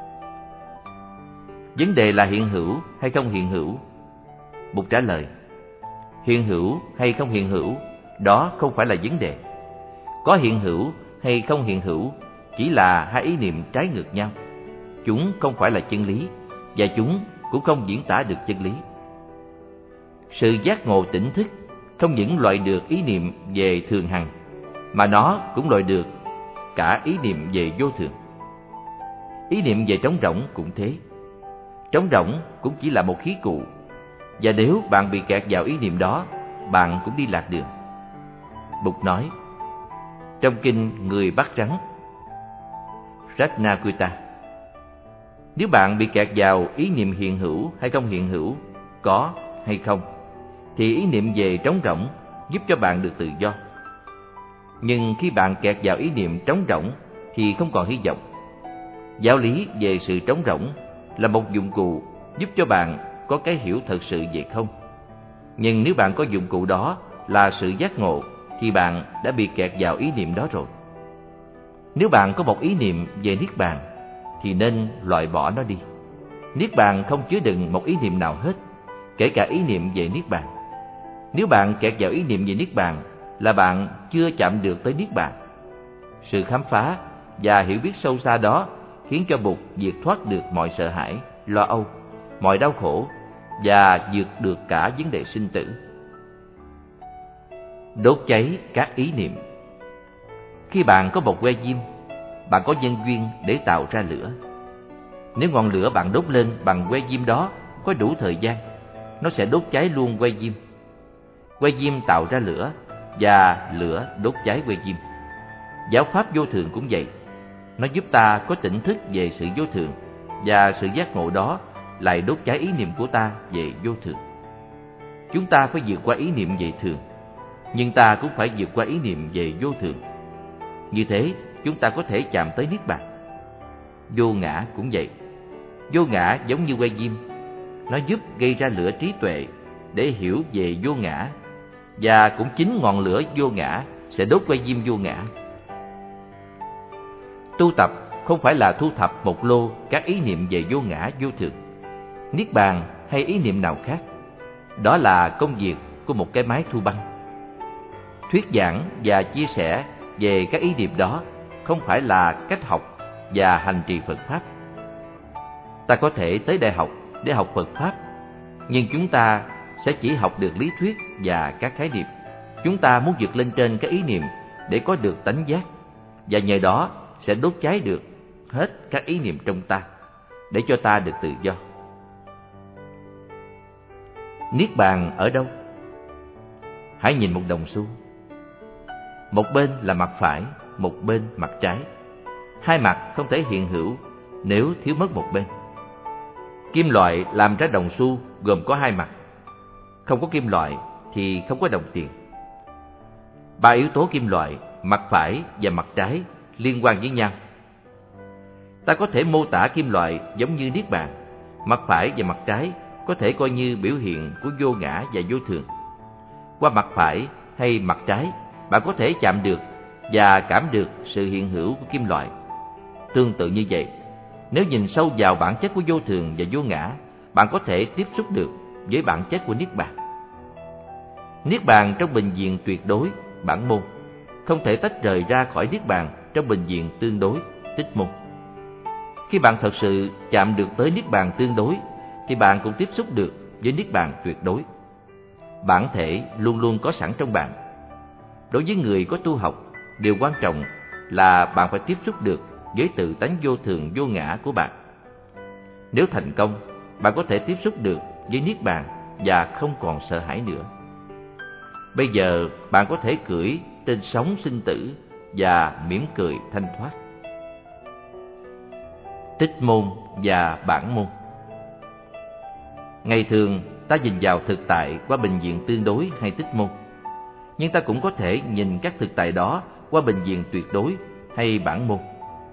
Speaker 1: Vấn đề là hiện hữu hay không hiện hữu. Bụt trả lời, hiện hữu hay không hiện hữu, đó không phải là vấn đề. Có hiện hữu hay không hiện hữu chỉ là hai ý niệm trái ngược nhau. Chúng không phải là chân lý, và chúng cũng không diễn tả được chân lý. Sự giác ngộ tỉnh thức không những loại được ý niệm về thường hằng, mà nó cũng loại được cả ý niệm về vô thường. Ý niệm về trống rỗng cũng thế. Trống rỗng cũng chỉ là một khí cụ, và nếu bạn bị kẹt vào ý niệm đó, bạn cũng đi lạc đường. Bụt nói trong kinh Người bắt rắn Ratnakuta, nếu bạn bị kẹt vào ý niệm hiện hữu hay không hiện hữu, có hay không, thì ý niệm về trống rỗng giúp cho bạn được tự do. Nhưng khi bạn kẹt vào ý niệm trống rỗng thì không còn hy vọng. Giáo lý về sự trống rỗng là một dụng cụ giúp cho bạn có cái hiểu thật sự về không. Nhưng nếu bạn có dụng cụ đó là sự giác ngộ, thì bạn đã bị kẹt vào ý niệm đó rồi. Nếu bạn có một ý niệm về Niết Bàn, thì nên loại bỏ nó đi. Niết Bàn không chứa đựng một ý niệm nào hết, kể cả ý niệm về Niết Bàn. Nếu bạn kẹt vào ý niệm về Niết Bàn, là bạn chưa chạm được tới Niết Bàn. Sự khám phá và hiểu biết sâu xa đó khiến cho Bụt vượt thoát được mọi sợ hãi, lo âu, mọi đau khổ, và vượt được cả vấn đề sinh tử. Đốt cháy các ý niệm. Khi bạn có một que diêm, bạn có nhân duyên để tạo ra lửa. Nếu ngọn lửa bạn đốt lên bằng que diêm đó có đủ thời gian, nó sẽ đốt cháy luôn que diêm. Que diêm tạo ra lửa, và lửa đốt cháy que diêm. Giáo pháp vô thường cũng vậy. Nó giúp ta có tỉnh thức về sự vô thường, và sự giác ngộ đó lại đốt cháy ý niệm của ta về vô thường. Chúng ta phải vượt qua ý niệm về thường, nhưng ta cũng phải vượt qua ý niệm về vô thường. Như thế, chúng ta có thể chạm tới Niết Bàn. Vô ngã cũng vậy. Vô ngã giống như que diêm. Nó giúp gây ra lửa trí tuệ để hiểu về vô ngã, và cũng chính ngọn lửa vô ngã sẽ đốt que diêm vô ngã. Tu tập không phải là thu thập một lô các ý niệm về vô ngã, vô thường, Niết Bàn hay ý niệm nào khác. Đó là công việc của một cái máy thu băng. Thuyết giảng và chia sẻ về các ý niệm đó không phải là cách học và hành trì Phật Pháp. Ta có thể tới đại học để học Phật Pháp, nhưng chúng ta sẽ chỉ học được lý thuyết và các khái niệm. Chúng ta muốn vượt lên trên các ý niệm để có được tánh giác, và nhờ đó sẽ đốt cháy được hết các ý niệm trong ta, để cho ta được tự do. Niết Bàn ở đâu? Hãy nhìn một đồng xu. Một bên là mặt phải, một bên mặt trái. Hai mặt không thể hiện hữu nếu thiếu mất một bên. Kim loại làm ra đồng xu gồm có hai mặt. Không có kim loại thì không có đồng tiền. Ba yếu tố kim loại, mặt phải và mặt trái liên quan với nhau. Ta có thể mô tả kim loại giống như Niết Bàn. Mặt phải và mặt trái có thể coi như biểu hiện của vô ngã và vô thường. Qua mặt phải hay mặt trái, bạn có thể chạm được và cảm được sự hiện hữu của kim loại. Tương tự như vậy, nếu nhìn sâu vào bản chất của vô thường và vô ngã, bạn có thể tiếp xúc được với bản chất của Niết Bàn. Niết Bàn trong bình diện tuyệt đối, bản môn, không thể tách rời ra khỏi Niết Bàn trong bình diện tương đối, tích môn. Khi bạn thật sự chạm được tới Niết Bàn tương đối, thì bạn cũng tiếp xúc được với Niết Bàn tuyệt đối. Bản thể luôn luôn có sẵn trong bạn. Đối với người có tu học, điều quan trọng là bạn phải tiếp xúc được với tự tánh vô thường vô ngã của bạn. Nếu thành công, bạn có thể tiếp xúc được với Niết Bàn và không còn sợ hãi nữa. Bây giờ bạn có thể cưỡi trên sóng sinh tử và mỉm cười thanh thoát. Tích môn và bản môn. Ngày thường ta nhìn vào thực tại qua bình diện tương đối hay tích môn, nhưng ta cũng có thể nhìn các thực tại đó qua bình diện tuyệt đối hay bản môn.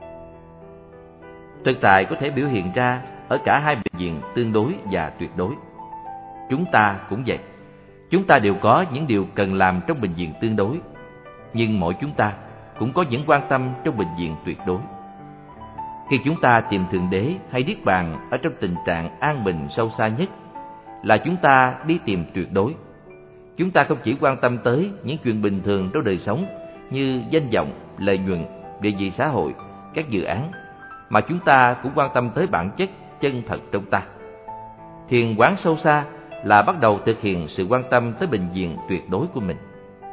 Speaker 1: Thực tại có thể biểu hiện ra ở cả hai bình diện tương đối và tuyệt đối. Chúng ta cũng vậy. Chúng ta đều có những điều cần làm trong bình diện tương đối, nhưng mỗi chúng ta cũng có những quan tâm trong bình diện tuyệt đối. Khi chúng ta tìm Thượng Đế hay Niết Bàn ở trong tình trạng an bình sâu xa nhất, là chúng ta đi tìm tuyệt đối. Chúng ta không chỉ quan tâm tới những chuyện bình thường trong đời sống như danh vọng, lợi nhuận, địa vị xã hội, các dự án, mà chúng ta cũng quan tâm tới bản chất chân thật trong ta. Thiền quán sâu xa là bắt đầu thực hiện sự quan tâm tới bình diện tuyệt đối của mình.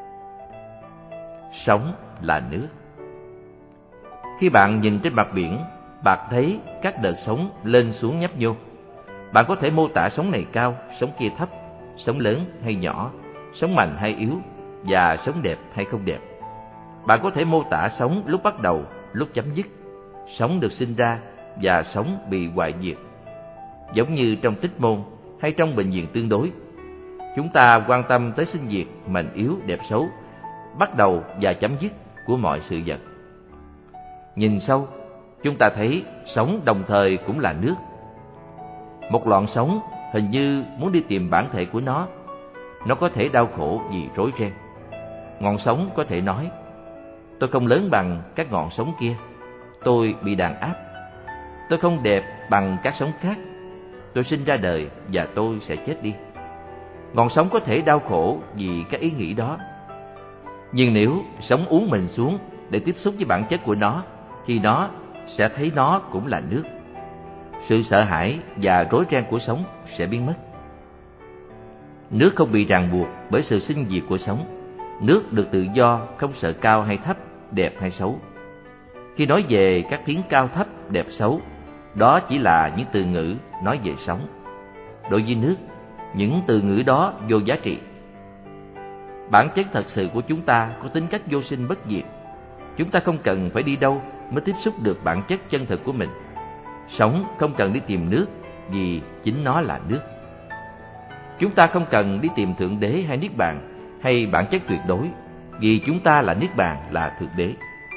Speaker 1: Sóng là nước. Khi bạn nhìn trên mặt biển, bạn thấy các đợt sóng lên xuống nhấp nhô. Bạn có thể mô tả sóng này cao, sóng kia thấp, sóng lớn hay nhỏ, sóng mạnh hay yếu, và sóng đẹp hay không đẹp. Bạn có thể mô tả sóng lúc bắt đầu, lúc chấm dứt, sóng được sinh ra và sóng bị hoại diệt. Giống như trong tích môn hay trong bình diện tương đối, chúng ta quan tâm tới sinh diệt, mạnh yếu, đẹp xấu, bắt đầu và chấm dứt của mọi sự vật. Nhìn sâu, chúng ta thấy sóng đồng thời cũng là nước. Một lọn sóng hình như muốn đi tìm bản thể của nó. Nó có thể đau khổ vì rối ren. Ngọn sóng có thể nói: tôi không lớn bằng các ngọn sóng kia, tôi bị đàn áp. Tôi không đẹp bằng các sóng khác, tôi sinh ra đời và tôi sẽ chết đi. Ngọn sóng có thể đau khổ vì các ý nghĩ đó. Nhưng nếu sóng uốn mình xuống để tiếp xúc với bản chất của nó, thì nó sẽ thấy nó cũng là nước. Sự sợ hãi và rối ren của sóng sẽ biến mất. Nước không bị ràng buộc bởi sự sinh diệt của sóng. Nước được tự do, không sợ cao hay thấp, đẹp hay xấu. Khi nói về các tiếng cao thấp, đẹp xấu, đó chỉ là những từ ngữ nói về sóng. Đối với nước, những từ ngữ đó vô giá trị. Bản chất thật sự của chúng ta có tính cách vô sinh bất diệt. Chúng ta không cần phải đi đâu mới tiếp xúc được bản chất chân thực của mình. Sóng không cần đi tìm nước vì chính nó là nước. Chúng ta không cần đi tìm Thượng Đế hay Niết Bàn hay bản chất tuyệt đối, vì chúng ta là Niết Bàn, là Thượng Đế.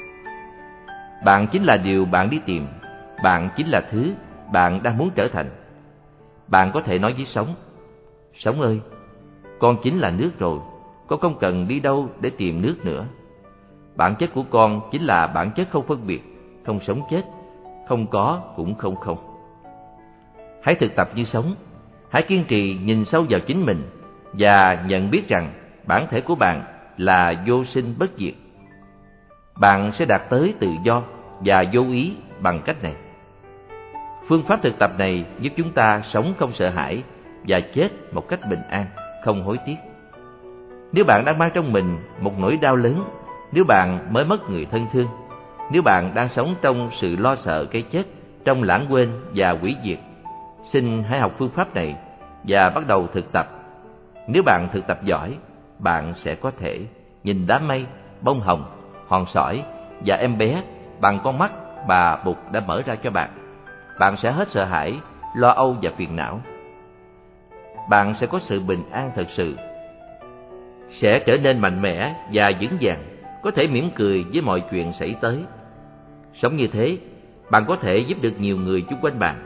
Speaker 1: Bạn chính là điều bạn đi tìm. Bạn chính là thứ bạn đang muốn trở thành. Bạn có thể nói với sóng: sóng ơi, con chính là nước rồi, con không cần đi đâu để tìm nước nữa. Bản chất của con chính là bản chất không phân biệt, không sống chết, không có cũng không không. Hãy thực tập như sóng. Hãy kiên trì nhìn sâu vào chính mình và nhận biết rằng bản thể của bạn là vô sinh bất diệt. Bạn sẽ đạt tới tự do và vô ý bằng cách này. Phương pháp thực tập này giúp chúng ta sống không sợ hãi và chết một cách bình an, không hối tiếc. Nếu bạn đang mang trong mình một nỗi đau lớn, nếu bạn mới mất người thân thương, nếu bạn đang sống trong sự lo sợ cái chết, trong lãng quên và hủy diệt, xin hãy học phương pháp này và bắt đầu thực tập. Nếu bạn thực tập giỏi, bạn sẽ có thể nhìn đám mây, bông hồng, hòn sỏi và em bé bằng con mắt bà Bụt đã mở ra cho bạn. Bạn sẽ hết sợ hãi, lo âu và phiền não. Bạn sẽ có sự bình an thật sự, sẽ trở nên mạnh mẽ và vững vàng, có thể mỉm cười với mọi chuyện xảy tới. Sống như thế, bạn có thể giúp được nhiều người xung quanh bạn.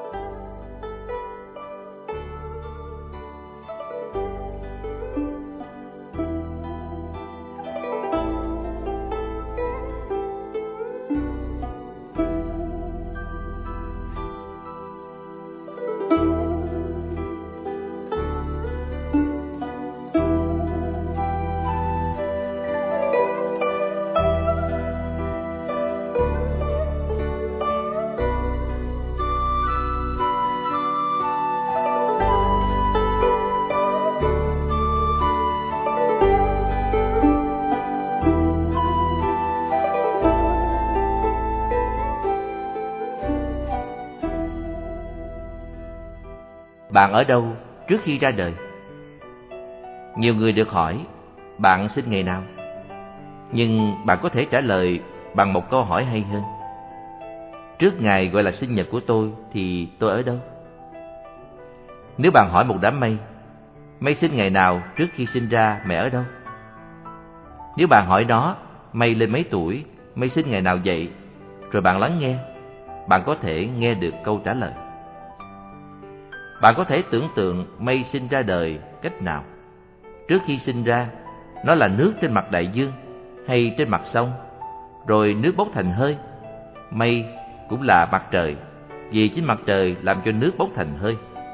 Speaker 1: Bạn ở đâu trước khi ra đời? Nhiều người được hỏi bạn sinh ngày nào, nhưng bạn có thể trả lời bằng một câu hỏi hay hơn: trước ngày gọi là sinh nhật của tôi thì tôi ở đâu? Nếu bạn hỏi một đám mây, mây sinh ngày nào trước khi sinh ra mẹ ở đâu? Nếu bạn hỏi nó, mây lên mấy tuổi, mây sinh ngày nào vậy, rồi bạn lắng nghe, bạn có thể nghe được câu trả lời. Bạn có thể tưởng tượng mây sinh ra đời cách nào? Trước khi sinh ra, nó là nước trên mặt đại dương hay trên mặt sông, rồi nước bốc thành hơi. Mây cũng là mặt trời, vì chính mặt trời làm cho nước bốc thành hơi.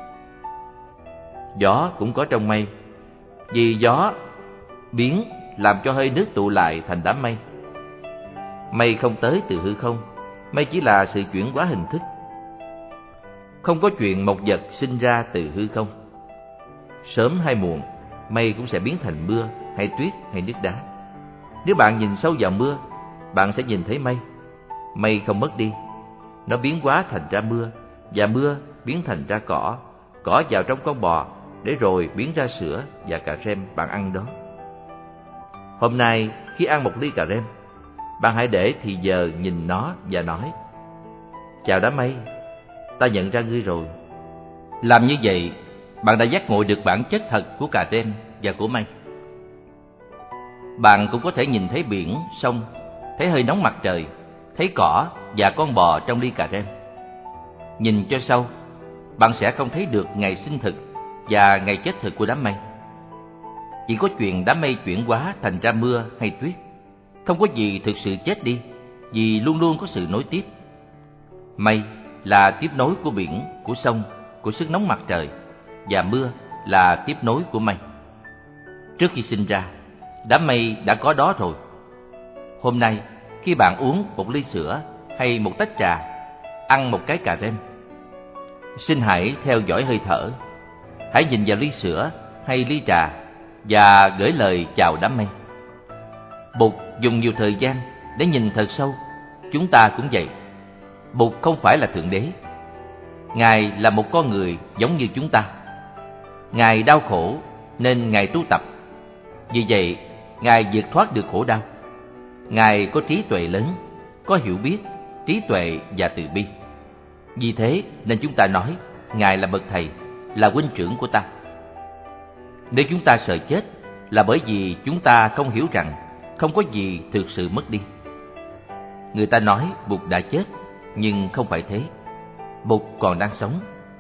Speaker 1: Gió cũng có trong mây, vì gió biến làm cho hơi nước tụ lại thành đám mây. Mây không tới từ hư không, mây chỉ là sự chuyển hóa hình thức. Không có chuyện một vật sinh ra từ hư không. Sớm hay muộn, mây cũng sẽ biến thành mưa hay tuyết hay nước đá. Nếu bạn nhìn sâu vào mưa, bạn sẽ nhìn thấy mây. Mây không mất đi, nó biến hóa thành ra mưa, và mưa biến thành ra cỏ, cỏ vào trong con bò, để rồi biến ra sữa và cà rem bạn ăn đó. Hôm nay khi ăn một ly cà rem, bạn hãy để thì giờ nhìn nó và nói: chào đám mây, ta nhận ra ngươi rồi. Làm như vậy, bạn đã giác ngộ được bản chất thật của cà rem và của mây. Bạn cũng có thể nhìn thấy biển, sông, thấy hơi nóng mặt trời, thấy cỏ và con bò trong ly cà rem. Nhìn cho sâu, bạn sẽ không thấy được ngày sinh thực và ngày chết thực của đám mây. Chỉ có chuyện đám mây chuyển hóa thành ra mưa hay tuyết. Không có gì thực sự chết đi, vì luôn luôn có sự nối tiếp. Mây là tiếp nối của biển, của sông, của sức nóng mặt trời, và mưa là tiếp nối của mây. Trước khi sinh ra, đám mây đã có đó rồi. Hôm nay, khi bạn uống một ly sữa hay một tách trà, ăn một cái cà rem, xin hãy theo dõi hơi thở. Hãy nhìn vào ly sữa hay ly trà và gửi lời chào đám mây. Bụt dùng nhiều thời gian để nhìn thật sâu. Chúng ta cũng vậy. Bụt không phải là Thượng Đế. Ngài là một con người giống như chúng ta. Ngài đau khổ nên Ngài tu tập. Vì vậy, Ngài vượt thoát được khổ đau. Ngài có trí tuệ lớn, có hiểu biết, trí tuệ và từ bi. Vì thế nên chúng ta nói Ngài là bậc thầy, là huynh trưởng của ta. Nếu chúng ta sợ chết là bởi vì chúng ta không hiểu rằng không có gì thực sự mất đi. Người ta nói Bụt đã chết, nhưng không phải thế. Bụt còn đang sống.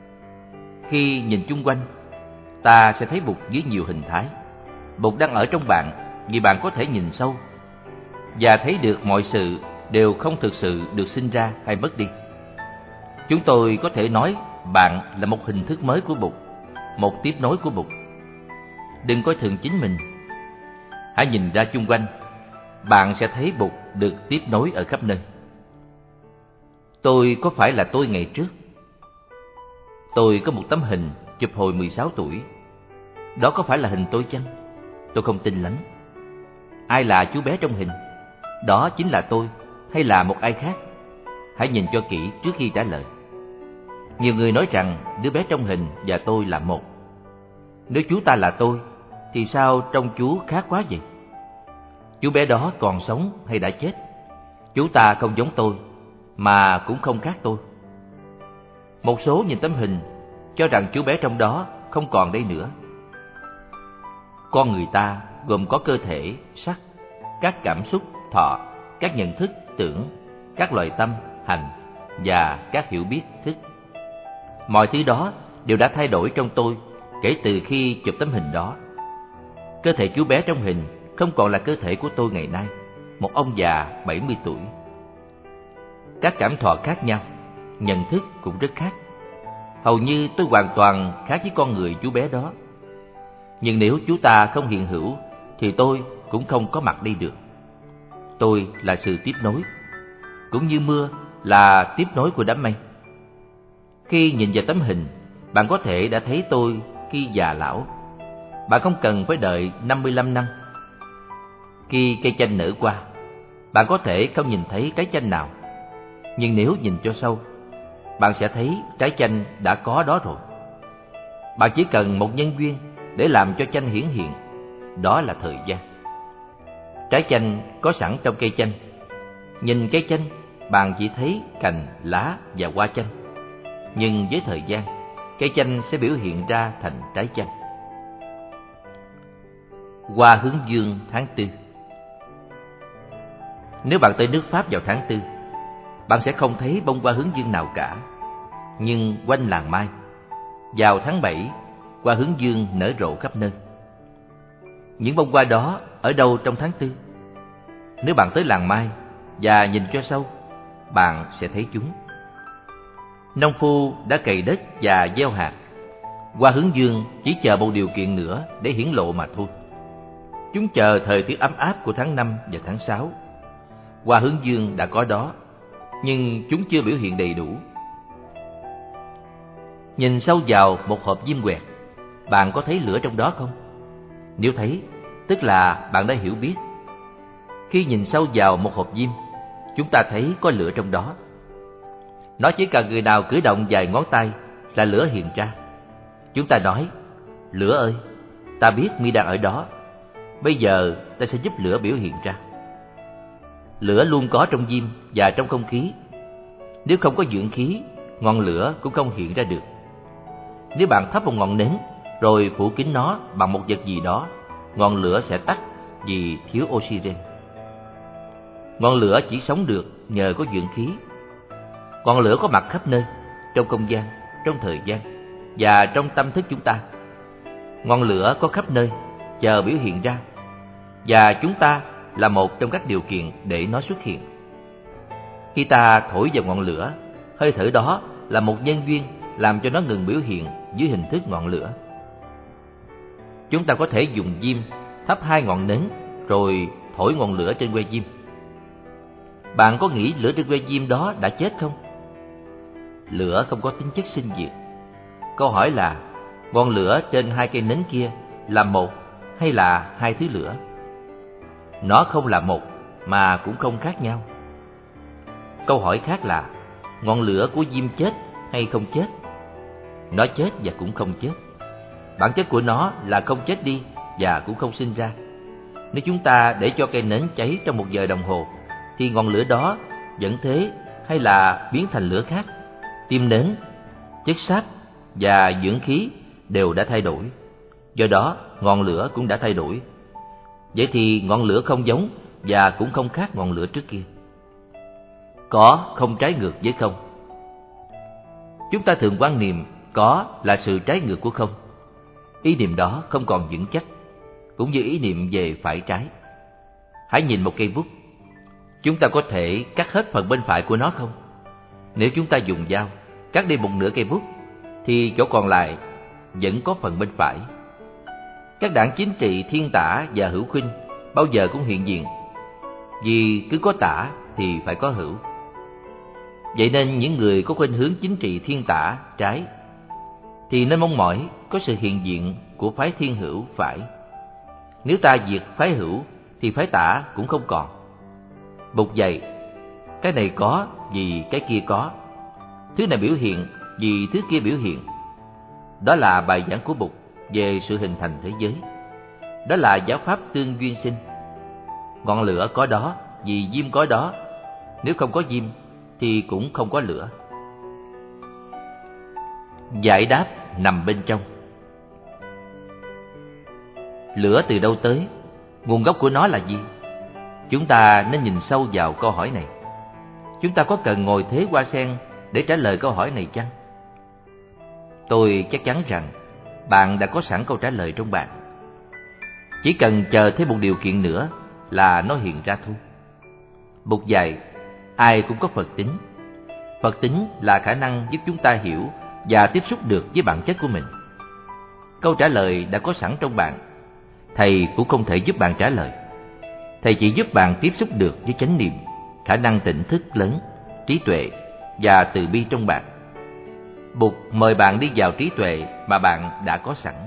Speaker 1: Khi nhìn chung quanh, ta sẽ thấy Bụt với nhiều hình thái. Bụt đang ở trong bạn vì bạn có thể nhìn sâu và thấy được mọi sự đều không thực sự được sinh ra hay mất đi. Chúng tôi có thể nói bạn là một hình thức mới của Bụt, một tiếp nối của Bụt. Đừng coi thường chính mình. Hãy nhìn ra chung quanh, bạn sẽ thấy Bụt được tiếp nối ở khắp nơi. Tôi có phải là tôi ngày trước? Tôi có một tấm hình chụp hồi mười sáu tuổi. Đó có phải là hình tôi chăng? Tôi không tin lắm. Ai là chú bé trong hình? Đó chính là tôi hay là một ai khác? Hãy nhìn cho kỹ trước khi trả lời. Nhiều người nói rằng đứa bé trong hình và tôi là một. Nếu chú ta là tôi, thì sao trông chú khác quá vậy? Chú bé đó còn sống hay đã chết? Chú ta không giống tôi, mà cũng không khác tôi. Một số nhìn tấm hình cho rằng chú bé trong đó không còn đây nữa. Con người ta gồm có cơ thể, sắc, các cảm xúc, thọ, các nhận thức, tưởng, các loại tâm, hành và các hiểu biết, thức. Mọi thứ đó đều đã thay đổi trong tôi kể từ khi chụp tấm hình đó. Cơ thể chú bé trong hình không còn là cơ thể của tôi ngày nay, một ông già bảy mươi tuổi. Các cảm thọ khác nhau, nhận thức cũng rất khác. Hầu như tôi hoàn toàn khác với con người chú bé đó. Nhưng nếu chú ta không hiện hữu, thì tôi cũng không có mặt đây được. Tôi là sự tiếp nối, cũng như mưa là tiếp nối của đám mây. Khi nhìn vào tấm hình, bạn có thể đã thấy tôi khi già lão. Bạn không cần phải đợi năm mươi lăm năm. Khi cây chanh nở qua, bạn có thể không nhìn thấy trái chanh nào. Nhưng nếu nhìn cho sâu, bạn sẽ thấy trái chanh đã có đó rồi. Bạn chỉ cần một nhân duyên để làm cho chanh hiển hiện, đó là thời gian. Trái chanh có sẵn trong cây chanh. Nhìn cây chanh, bạn chỉ thấy cành, lá và hoa chanh. Nhưng với thời gian, cây chanh sẽ biểu hiện ra thành trái chanh. Hoa hướng dương tháng tư. Nếu bạn tới nước Pháp vào tháng tư, bạn sẽ không thấy bông hoa hướng dương nào cả. Nhưng quanh làng Mai, vào tháng bảy, hoa hướng dương nở rộ khắp nơi. Những bông hoa đó ở đâu trong tháng tư? Nếu bạn tới làng Mai và nhìn cho sâu, bạn sẽ thấy chúng. Nông phu đã cày đất và gieo hạt. Hoa hướng dương chỉ chờ một điều kiện nữa để hiển lộ mà thôi. Chúng chờ thời tiết ấm áp của tháng năm và tháng sáu. Hoa hướng dương đã có đó, nhưng chúng chưa biểu hiện đầy đủ. Nhìn sâu vào một hộp diêm quẹt, bạn có thấy lửa trong đó không? Nếu thấy, tức là bạn đã hiểu biết. Khi nhìn sâu vào một hộp diêm, chúng ta thấy có lửa trong đó. Nó chỉ cần người nào cử động vài ngón tay là lửa hiện ra. Chúng ta nói, lửa ơi, ta biết mi đang ở đó. Bây giờ ta sẽ giúp lửa biểu hiện ra. Lửa luôn có trong diêm và trong không khí. Nếu không có dưỡng khí, ngọn lửa cũng không hiện ra được. Nếu bạn thắp một ngọn nến rồi phủ kín nó bằng một vật gì đó, ngọn lửa sẽ tắt vì thiếu oxygen. Ngọn lửa chỉ sống được nhờ có dưỡng khí. Ngọn lửa có mặt khắp nơi, trong không gian, trong thời gian và trong tâm thức chúng ta. Ngọn lửa có khắp nơi, chờ biểu hiện ra, và chúng ta là một trong các điều kiện để nó xuất hiện. Khi ta thổi vào ngọn lửa, hơi thở đó là một nhân duyên làm cho nó ngừng biểu hiện dưới hình thức ngọn lửa. Chúng ta có thể dùng diêm thắp hai ngọn nến rồi thổi ngọn lửa trên que diêm. Bạn có nghĩ lửa trên que diêm đó đã chết không? Lửa không có tính chất sinh diệt. Câu hỏi là, ngọn lửa trên hai cây nến kia là một hay là hai thứ lửa? Nó không là một mà cũng không khác nhau. Câu hỏi khác là, ngọn lửa của diêm chết hay không chết? Nó chết và cũng không chết. Bản chất của nó là không chết đi và cũng không sinh ra. Nếu chúng ta để cho cây nến cháy trong một giờ đồng hồ, thì ngọn lửa đó vẫn thế hay là biến thành lửa khác? Tim nến, chất xát và dưỡng khí đều đã thay đổi. Do đó, ngọn lửa cũng đã thay đổi. Vậy thì ngọn lửa không giống và cũng không khác ngọn lửa trước kia. Có không trái ngược với không. Chúng ta thường quan niệm có là sự trái ngược của không. Ý niệm đó không còn vững chắc, cũng như ý niệm về phải trái. Hãy nhìn một cây bút. Chúng ta có thể cắt hết phần bên phải của nó không? Nếu chúng ta dùng dao cắt đi một nửa cây bút, thì chỗ còn lại vẫn có phần bên phải. Các đảng chính trị thiên tả và hữu khuynh bao giờ cũng hiện diện, vì cứ có tả thì phải có hữu. Vậy nên những người có khuynh hướng chính trị thiên tả trái thì nên mong mỏi có sự hiện diện của phái thiên hữu phải. Nếu ta diệt phái hữu thì phái tả cũng không còn. Bụt dạy, cái này có vì cái kia có, thứ này biểu hiện vì thứ kia biểu hiện. Đó là bài giảng của Bụt về sự hình thành thế giới. Đó là giáo pháp tương duyên sinh. Ngọn lửa có đó vì diêm có đó. Nếu không có diêm thì cũng không có lửa. Giải đáp nằm bên trong. Lửa từ đâu tới? Nguồn gốc của nó là gì? Chúng ta nên nhìn sâu vào câu hỏi này. Chúng ta có cần ngồi thế hoa sen để trả lời câu hỏi này chăng? Tôi chắc chắn rằng bạn đã có sẵn câu trả lời trong bạn. Chỉ cần chờ thêm một điều kiện nữa là nó hiện ra thôi. Bụt dạy, ai cũng có Phật tính. Phật tính là khả năng giúp chúng ta hiểu và tiếp xúc được với bản chất của mình. Câu trả lời đã có sẵn trong bạn. Thầy cũng không thể giúp bạn trả lời. Thầy chỉ giúp bạn tiếp xúc được với chánh niệm, khả năng tỉnh thức lớn, trí tuệ và từ bi trong bạn. Bụt mời bạn đi vào trí tuệ mà bạn đã có sẵn.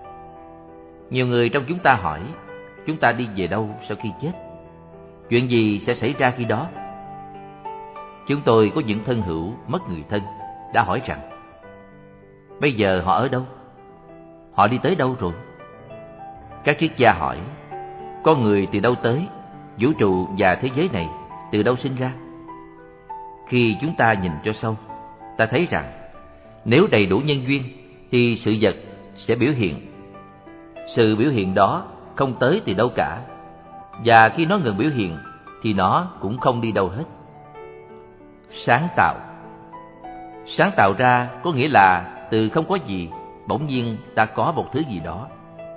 Speaker 1: Nhiều người trong chúng ta hỏi, chúng ta đi về đâu sau khi chết? Chuyện gì sẽ xảy ra khi đó? Chúng tôi có những thân hữu mất người thân đã hỏi rằng, bây giờ họ ở đâu? Họ đi tới đâu rồi? Các triết gia hỏi, con người từ đâu tới? Vũ trụ và thế giới này từ đâu sinh ra? Khi chúng ta nhìn cho sâu, ta thấy rằng nếu đầy đủ nhân duyên thì sự vật sẽ biểu hiện. Sự biểu hiện đó không tới từ đâu cả, và khi nó ngừng biểu hiện thì nó cũng không đi đâu hết. Sáng tạo. Sáng tạo ra có nghĩa là từ không có gì, bỗng nhiên ta có một thứ gì đó.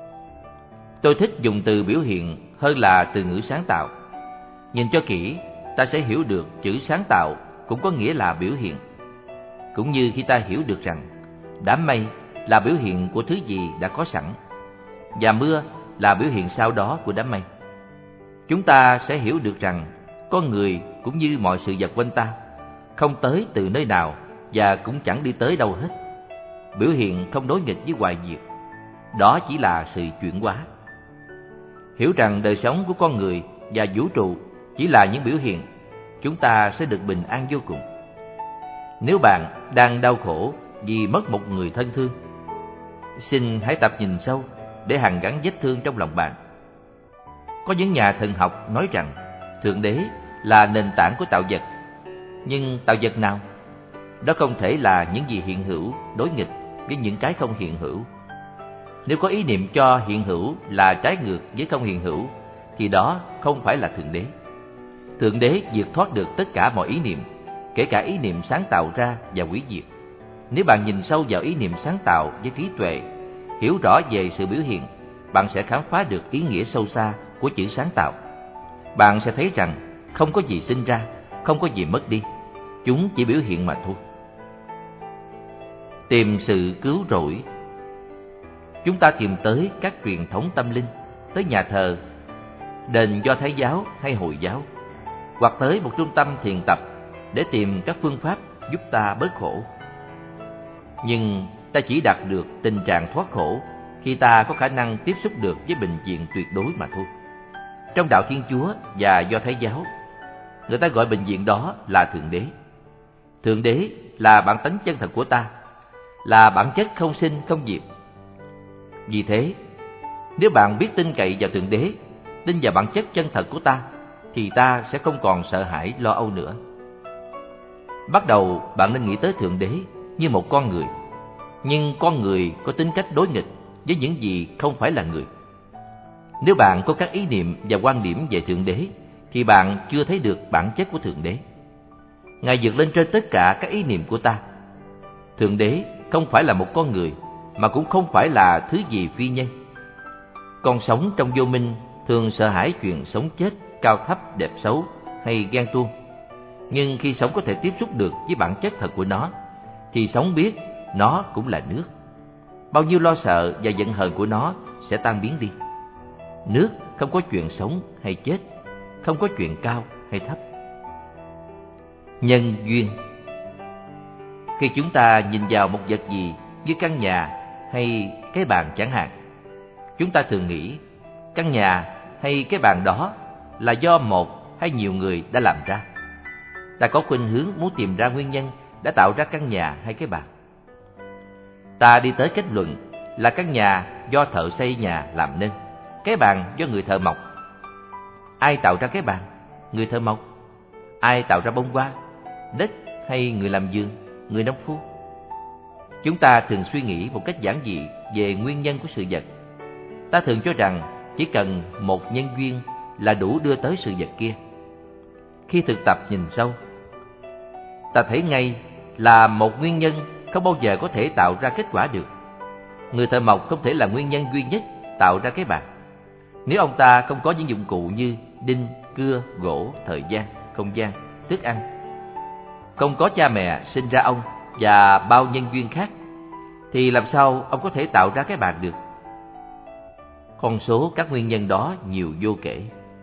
Speaker 1: Tôi thích dùng từ biểu hiện hơn là từ ngữ sáng tạo. Nhìn cho kỹ, ta sẽ hiểu được chữ sáng tạo cũng có nghĩa là biểu hiện. Cũng như khi ta hiểu được rằng đám mây là biểu hiện của thứ gì đã có sẵn, và mưa là biểu hiện sau đó của đám mây. Chúng ta sẽ hiểu được rằng con người cũng như mọi sự vật quanh ta không tới từ nơi nào và cũng chẳng đi tới đâu hết. Biểu hiện không đối nghịch với hoại diệt. đó chỉ là sự chuyển hóa. Hiểu rằng đời sống của con người và vũ trụ chỉ là những biểu hiện, chúng ta sẽ được bình an vô cùng. Nếu bạn đang đau khổ vì mất một người thân thương, xin hãy tập nhìn sâu để hàn gắn vết thương trong lòng bạn. Có những nhà thần học nói rằng Thượng Đế là nền tảng của tạo vật. Nhưng tạo vật nào? Đó không thể là những gì hiện hữu đối nghịch với những cái không hiện hữu. Nếu có ý niệm cho hiện hữu là trái ngược với không hiện hữu, thì đó không phải là Thượng Đế. Thượng Đế diệt thoát được tất cả mọi ý niệm, kể cả ý niệm sáng tạo ra và hủy diệt. Nếu bạn nhìn sâu vào ý niệm sáng tạo với trí tuệ, hiểu rõ về sự biểu hiện, bạn sẽ khám phá được ý nghĩa sâu xa của chữ sáng tạo. Bạn sẽ thấy rằng không có gì sinh ra, không có gì mất đi, chúng chỉ biểu hiện mà thôi. Tìm sự cứu rỗi. Chúng ta tìm tới các truyền thống tâm linh, tới nhà thờ, đền Do Thái giáo hay Hồi giáo, hoặc tới một trung tâm thiền tập để tìm các phương pháp giúp ta bớt khổ. Nhưng ta chỉ đạt được tình trạng thoát khổ khi ta có khả năng tiếp xúc được với bình diện tuyệt đối mà thôi. Trong đạo Thiên Chúa và Do Thái giáo, người ta gọi bình diện đó là Thượng Đế. Thượng Đế là bản tánh chân thật của ta, là bản chất không sinh không diệt. Vì thế, nếu bạn biết tin cậy vào Thượng Đế, tin vào bản chất chân thật của ta, thì ta sẽ không còn sợ hãi lo âu nữa. Bắt đầu, bạn nên nghĩ tới Thượng Đế như một con người. Nhưng con người có tính cách đối nghịch với những gì không phải là người. Nếu bạn có các ý niệm và quan điểm về Thượng Đế, thì bạn chưa thấy được bản chất của Thượng Đế. Ngài vượt lên trên tất cả các ý niệm của ta. Thượng Đế không phải là một con người, mà cũng không phải là thứ gì phi nhân. Con sống trong vô minh thường sợ hãi chuyện sống chết, cao thấp, đẹp xấu hay ghen tuông. Nhưng khi sống có thể tiếp xúc được với bản chất thật của nó, thì sống biết nó cũng là nước. Bao nhiêu lo sợ và giận hờn của nó sẽ tan biến đi. Nước không có chuyện sống hay chết, không có chuyện cao hay thấp. Nhân duyên. Khi chúng ta nhìn vào một vật gì như căn nhà hay cái bàn chẳng hạn, chúng ta thường nghĩ căn nhà hay cái bàn đó là do một hay nhiều người đã làm ra. Ta có khuynh hướng muốn tìm ra nguyên nhân đã tạo ra căn nhà hay cái bàn. Ta đi tới kết luận là căn nhà do thợ xây nhà làm nên, cái bàn do người thợ mộc. Ai tạo ra cái bàn? Người thợ mộc. Ai tạo ra bông hoa, đất hay người làm vườn, người nông phu? Chúng ta thường suy nghĩ một cách giản dị về nguyên nhân của sự vật. Ta thường cho rằng chỉ cần một nhân duyên là đủ đưa tới sự vật kia. Khi thực tập nhìn sâu, ta thấy ngay là một nguyên nhân không bao giờ có thể tạo ra kết quả được. Người thợ mộc không thể là nguyên nhân duy nhất tạo ra cái bàn. Nếu ông ta không có những dụng cụ như đinh, cưa, gỗ, thời gian, không gian, thức ăn, không có cha mẹ sinh ra ông và bao nhân duyên khác, thì làm sao ông có thể tạo ra cái bàn được? Con số các nguyên nhân đó nhiều vô kể.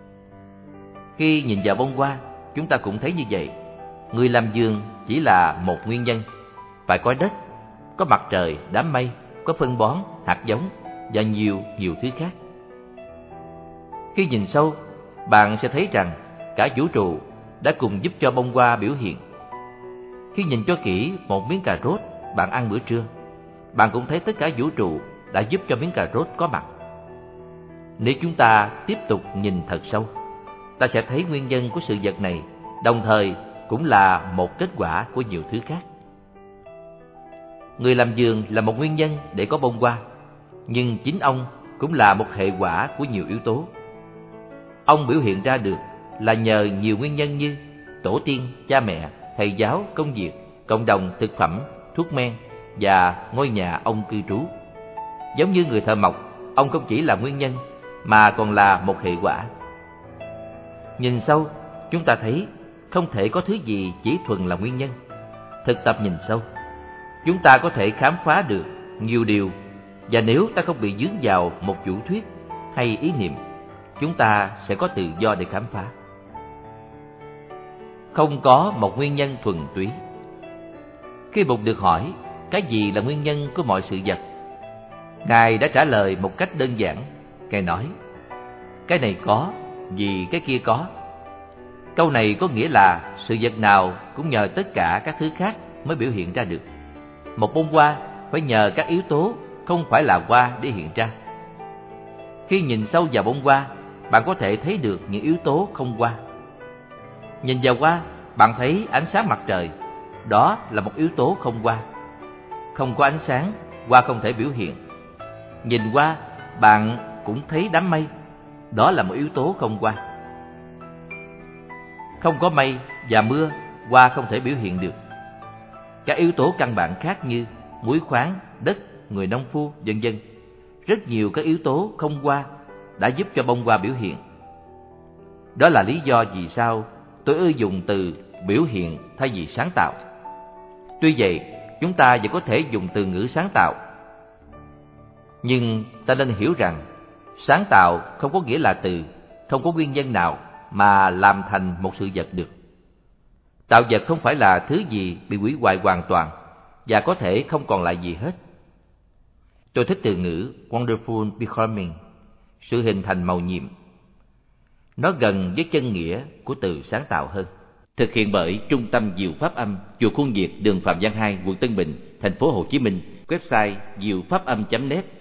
Speaker 1: Khi nhìn vào bông hoa, chúng ta cũng thấy như vậy. Người làm vườn chỉ là một nguyên nhân. Phải có đất, có mặt trời, đám mây, có phân bón, hạt giống và nhiều nhiều thứ khác. Khi nhìn sâu, bạn sẽ thấy rằng cả vũ trụ đã cùng giúp cho bông hoa biểu hiện. Khi nhìn cho kỹ một miếng cà rốt bạn ăn bữa trưa, bạn cũng thấy tất cả vũ trụ đã giúp cho miếng cà rốt có mặt. Nếu chúng ta tiếp tục nhìn thật sâu, ta sẽ thấy nguyên nhân của sự vật này, đồng thời cũng là một kết quả của nhiều thứ khác. Người làm vườn là một nguyên nhân để có bông hoa, nhưng chính ông cũng là một hệ quả của nhiều yếu tố. Ông biểu hiện ra được là nhờ nhiều nguyên nhân như tổ tiên, cha mẹ, thầy giáo, công việc, cộng đồng, thực phẩm, thuốc men và ngôi nhà ông cư trú. Giống như người thợ mộc, ông không chỉ là nguyên nhân mà còn là một hệ quả. Nhìn sâu, chúng ta thấy không thể có thứ gì chỉ thuần là nguyên nhân. Thực tập nhìn sâu, chúng ta có thể khám phá được nhiều điều, và nếu ta không bị dướng vào một chủ thuyết hay ý niệm, chúng ta sẽ có tự do để khám phá. Không có một nguyên nhân thuần túy. Khi Bụt được hỏi cái gì là nguyên nhân của mọi sự vật, Ngài đã trả lời một cách đơn giản. Ngài nói, cái này có vì cái kia có. Câu này có nghĩa là sự vật nào cũng nhờ tất cả các thứ khác mới biểu hiện ra được. Một bông hoa phải nhờ các yếu tố không phải là hoa để hiện ra. Khi nhìn sâu vào bông hoa, bạn có thể thấy được những yếu tố không hoa. Nhìn vào hoa, bạn thấy ánh sáng mặt trời, đó là một yếu tố không hoa. Không có ánh sáng, hoa không thể biểu hiện. Nhìn hoa, bạn cũng thấy đám mây, đó là một yếu tố không hoa. Không có mây và mưa, hoa không thể biểu hiện được. Các yếu tố căn bản khác như muối khoáng, đất, người nông phu, vân vân, rất nhiều các yếu tố không hoa đã giúp cho bông hoa biểu hiện. Đó là lý do vì sao tôi ưa dùng từ biểu hiện thay vì sáng tạo. Tuy vậy, chúng ta vẫn có thể dùng từ ngữ sáng tạo. Nhưng ta nên hiểu rằng, sáng tạo không có nghĩa là từ không có nguyên nhân nào mà làm thành một sự vật được. Tạo vật không phải là thứ gì bị hủy hoại hoàn toàn và có thể không còn lại gì hết. Tôi thích từ ngữ wonderful becoming, sự hình thành màu nhiệm. Nó gần với chân nghĩa của từ sáng tạo hơn. Thực hiện bởi Trung tâm Diệu Pháp Âm, chùa Khuôn Việt, đường Phạm Văn hai, quận Tân Bình, thành phố Hồ Chí Minh. Website diệu pháp âm chấm net.